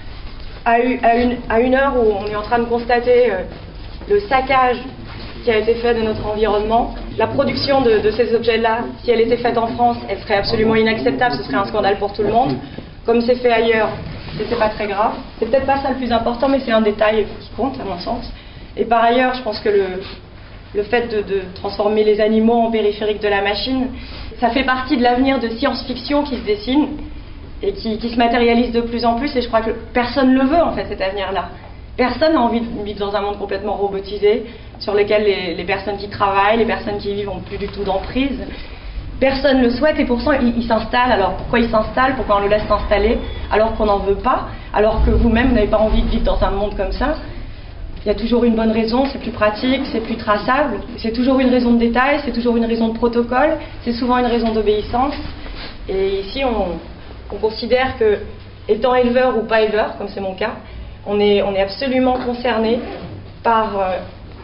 À, à, une, à une heure où on est en train de constater euh, le saccage qui a été fait de notre environnement, la production de, de ces objets-là, si elle était faite en France, elle serait absolument inacceptable, ce serait un scandale pour tout le monde. Comme c'est fait ailleurs, c'est pas très grave. C'est peut-être pas ça le plus important, mais c'est un détail qui compte à mon sens. Et par ailleurs, je pense que le, le fait de, de transformer les animaux en périphérique de la machine, ça fait partie de l'avenir de science-fiction qui se dessine et qui, qui se matérialise de plus en plus. Et je crois que personne ne le veut en fait, cet avenir-là. Personne n'a envie de vivre dans un monde complètement robotisé, sur lequel les, les personnes qui travaillent, les personnes qui vivent n'ont plus du tout d'emprise. Personne ne le souhaite et pourtant il, il s'installe. Alors pourquoi il s'installe? Pourquoi on le laisse s'installer alors qu'on n'en veut pas? Alors que vous-même vous n'avez pas envie de vivre dans un monde comme ça? Il y a toujours une bonne raison, c'est plus pratique, c'est plus traçable. C'est toujours une raison de détail, c'est toujours une raison de protocole, c'est souvent une raison d'obéissance. Et ici on, on considère que, étant éleveur ou pas éleveur, comme c'est mon cas, on est, on est absolument concerné par euh,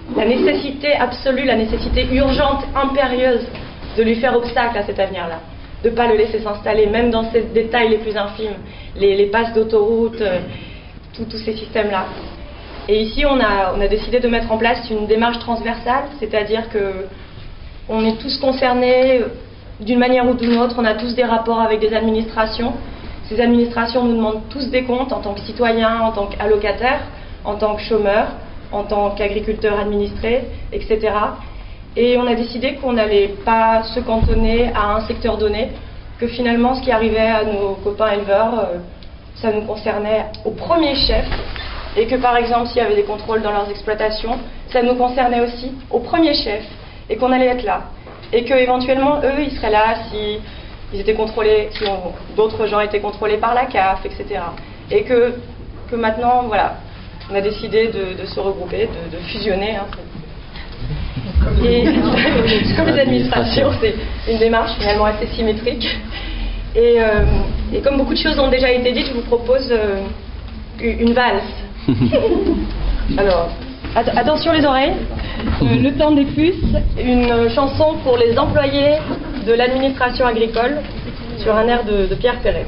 la nécessité absolue, la nécessité urgente, impérieuse de lui faire obstacle à cet avenir-là, de ne pas le laisser s'installer, même dans ces détails les plus infimes, les, les passes d'autoroute, euh, tous ces systèmes-là. Et ici, on a, on a décidé de mettre en place une démarche transversale, c'est-à-dire que on est tous concernés d'une manière ou d'une autre, on a tous des rapports avec des administrations. Ces administrations nous demandent tous des comptes en tant que citoyens, en tant qu'allocataires, en tant que chômeurs, en tant qu'agriculteurs administrés, et cetera. Et on a décidé qu'on n'allait pas se cantonner à un secteur donné, que finalement ce qui arrivait à nos copains éleveurs, euh, ça nous concernait au premier chef, et que par exemple s'il y avait des contrôles dans leurs exploitations, ça nous concernait aussi au premier chef, et qu'on allait être là. Et qu'éventuellement eux, ils seraient là si ils étaient contrôlés, si d'autres gens étaient contrôlés par la C A F, et cetera. Et que, que maintenant, voilà, on a décidé de, de se regrouper, de, de fusionner. Hein, et comme les administrations, c'est une démarche finalement assez symétrique. Et, euh, et comme beaucoup de choses ont déjà été dites, je vous propose euh, une valse. Alors, att attention les oreilles. Euh, le temps des puces, une chanson pour les employés de l'administration agricole sur un air de, de Pierre Perret.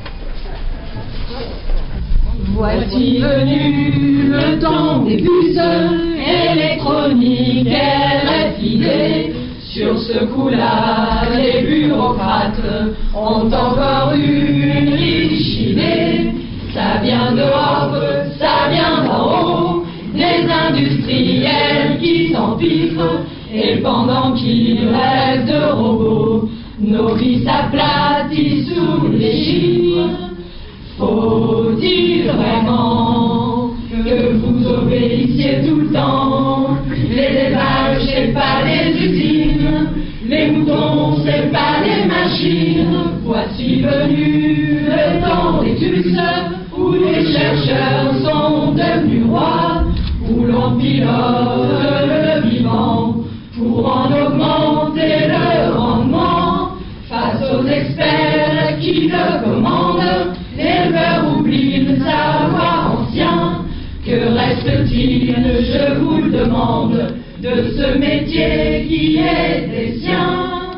Voici venu le temps des puces électroniques R F I D. Sur ce coup-là, les bureaucrates ont encore une riche idée. Ça vient d'Europe, ça vient d'en haut, des industriels qui s'empiffrent, et pendant qu'ils rêvent de robots, nos vies s'aplatissent sous les chiffres. Faut-il vraiment que vous obéissiez tout le temps? Les élevages, c'est pas les usines, les moutons, c'est pas les machines. Voici venu le temps des puces, où les chercheurs sont devenus rois, où l'on pilote le vivant pour en augmenter le rendement. Face aux experts qui le commandent, l'éleveur oublie le savoir ancien. Que reste-t-il, je vous le demande, de ce métier qui est des siens?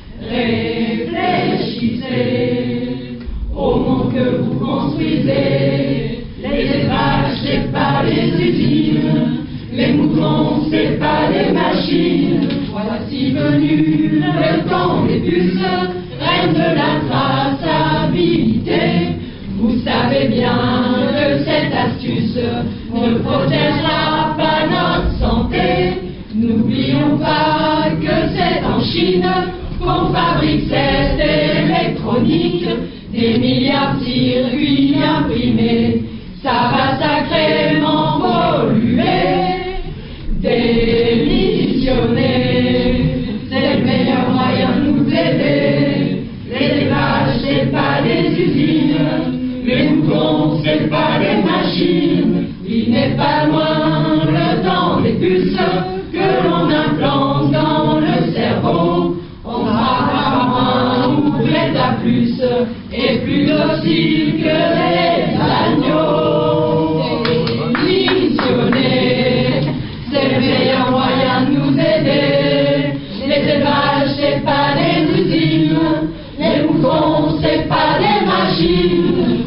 Réfléchissez au monde que vous construisez. Les élevages, c'est pas les usines, les moutons, c'est pas les machines. Voici venu le temps des puces, reine de la traçabilité. Vous savez bien que cette astuce ne protégera pas notre santé. N'oublions pas que c'est en Chine qu'on fabrique cette électronique. Des milliards de circuits imprimés, ça va sacrément polluer. Démissionner, c'est le meilleur moyen de nous aider. Les élevages, c'est pas des usines, les moutons, c'est pas des machines. Il n'est pas loin le temps des puces que l'on implante dans le cerveau. On sera moins ou prêt à plus et plus docile que les agneaux. Démissionner, c'est le meilleur moyen de nous aider. Les élevages, c'est pas des usines, les moutons, c'est pas des machines.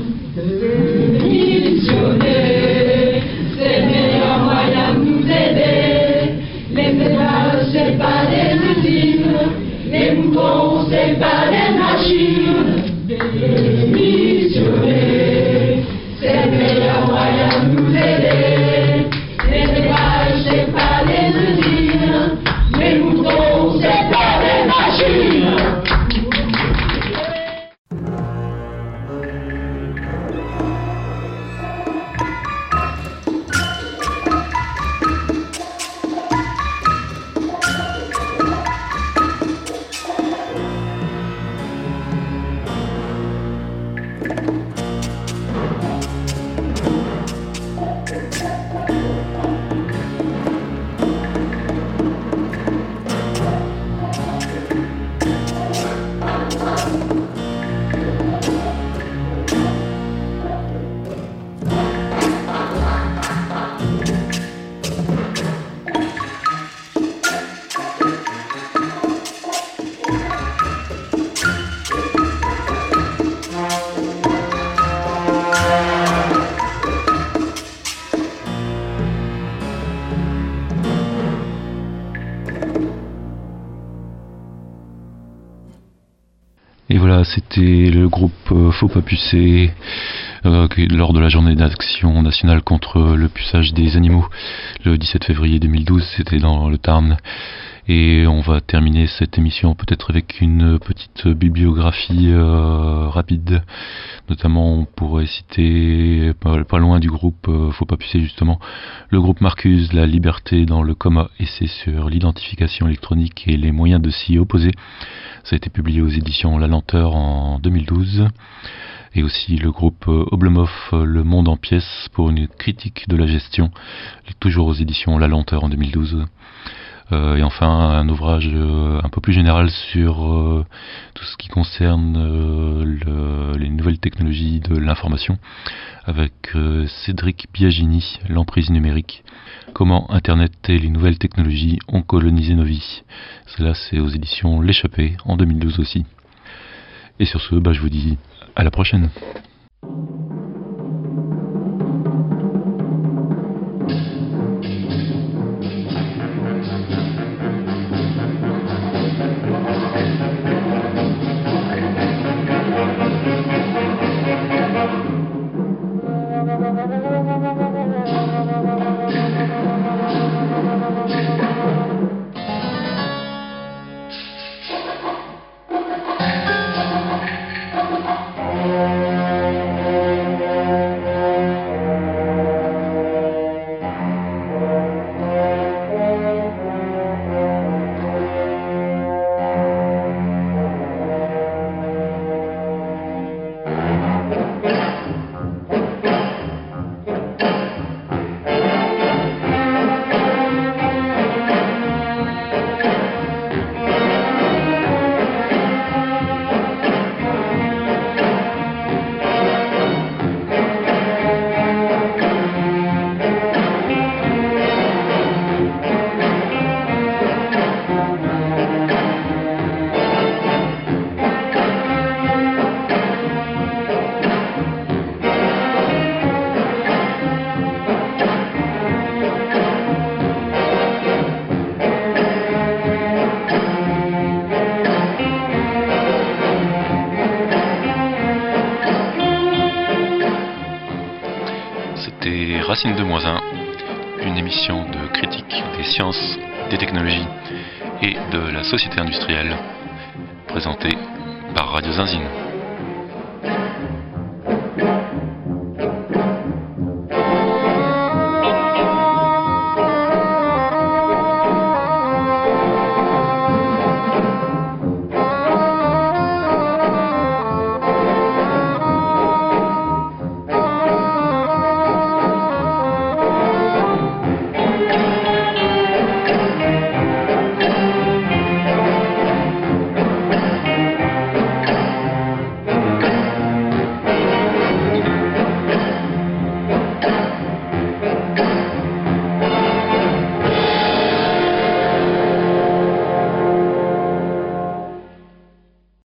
Démissionner, c'est le meilleur moyen de nous aider. Les élevages, c'est pas des usines, les moutons, c'est pas des machines. Démissionner. Et voilà, c'était le groupe euh, Faut pas pucer euh, lors de la journée d'action nationale contre le puçage des animaux le dix-sept février deux mille douze, c'était dans le Tarn. Et on va terminer cette émission peut-être avec une petite bibliographie euh, rapide. Notamment, on pourrait citer, pas, pas loin du groupe euh, Faut pas pucer justement, le groupe Marcuse, La liberté dans le coma, essai sur l'identification électronique et les moyens de s'y opposer. Ça a été publié aux éditions La Lenteur en deux mille douze. Et aussi le groupe Oblomov, Le monde en pièces pour une critique de la gestion, toujours aux éditions La Lenteur en deux mille douze. Euh, et enfin un ouvrage euh, un peu plus général sur euh, tout ce qui concerne euh, le, les nouvelles technologies de l'information avec euh, Cédric Biagini, L'emprise numérique, comment Internet et les nouvelles technologies ont colonisé nos vies. Cela c'est aux éditions L'Échappée en deux mille douze aussi. Et sur ce, bah, je vous dis à la prochaine. Racine de moins un, une émission de critique des sciences, des technologies et de la société industrielle, présentée par Radio Zinzine.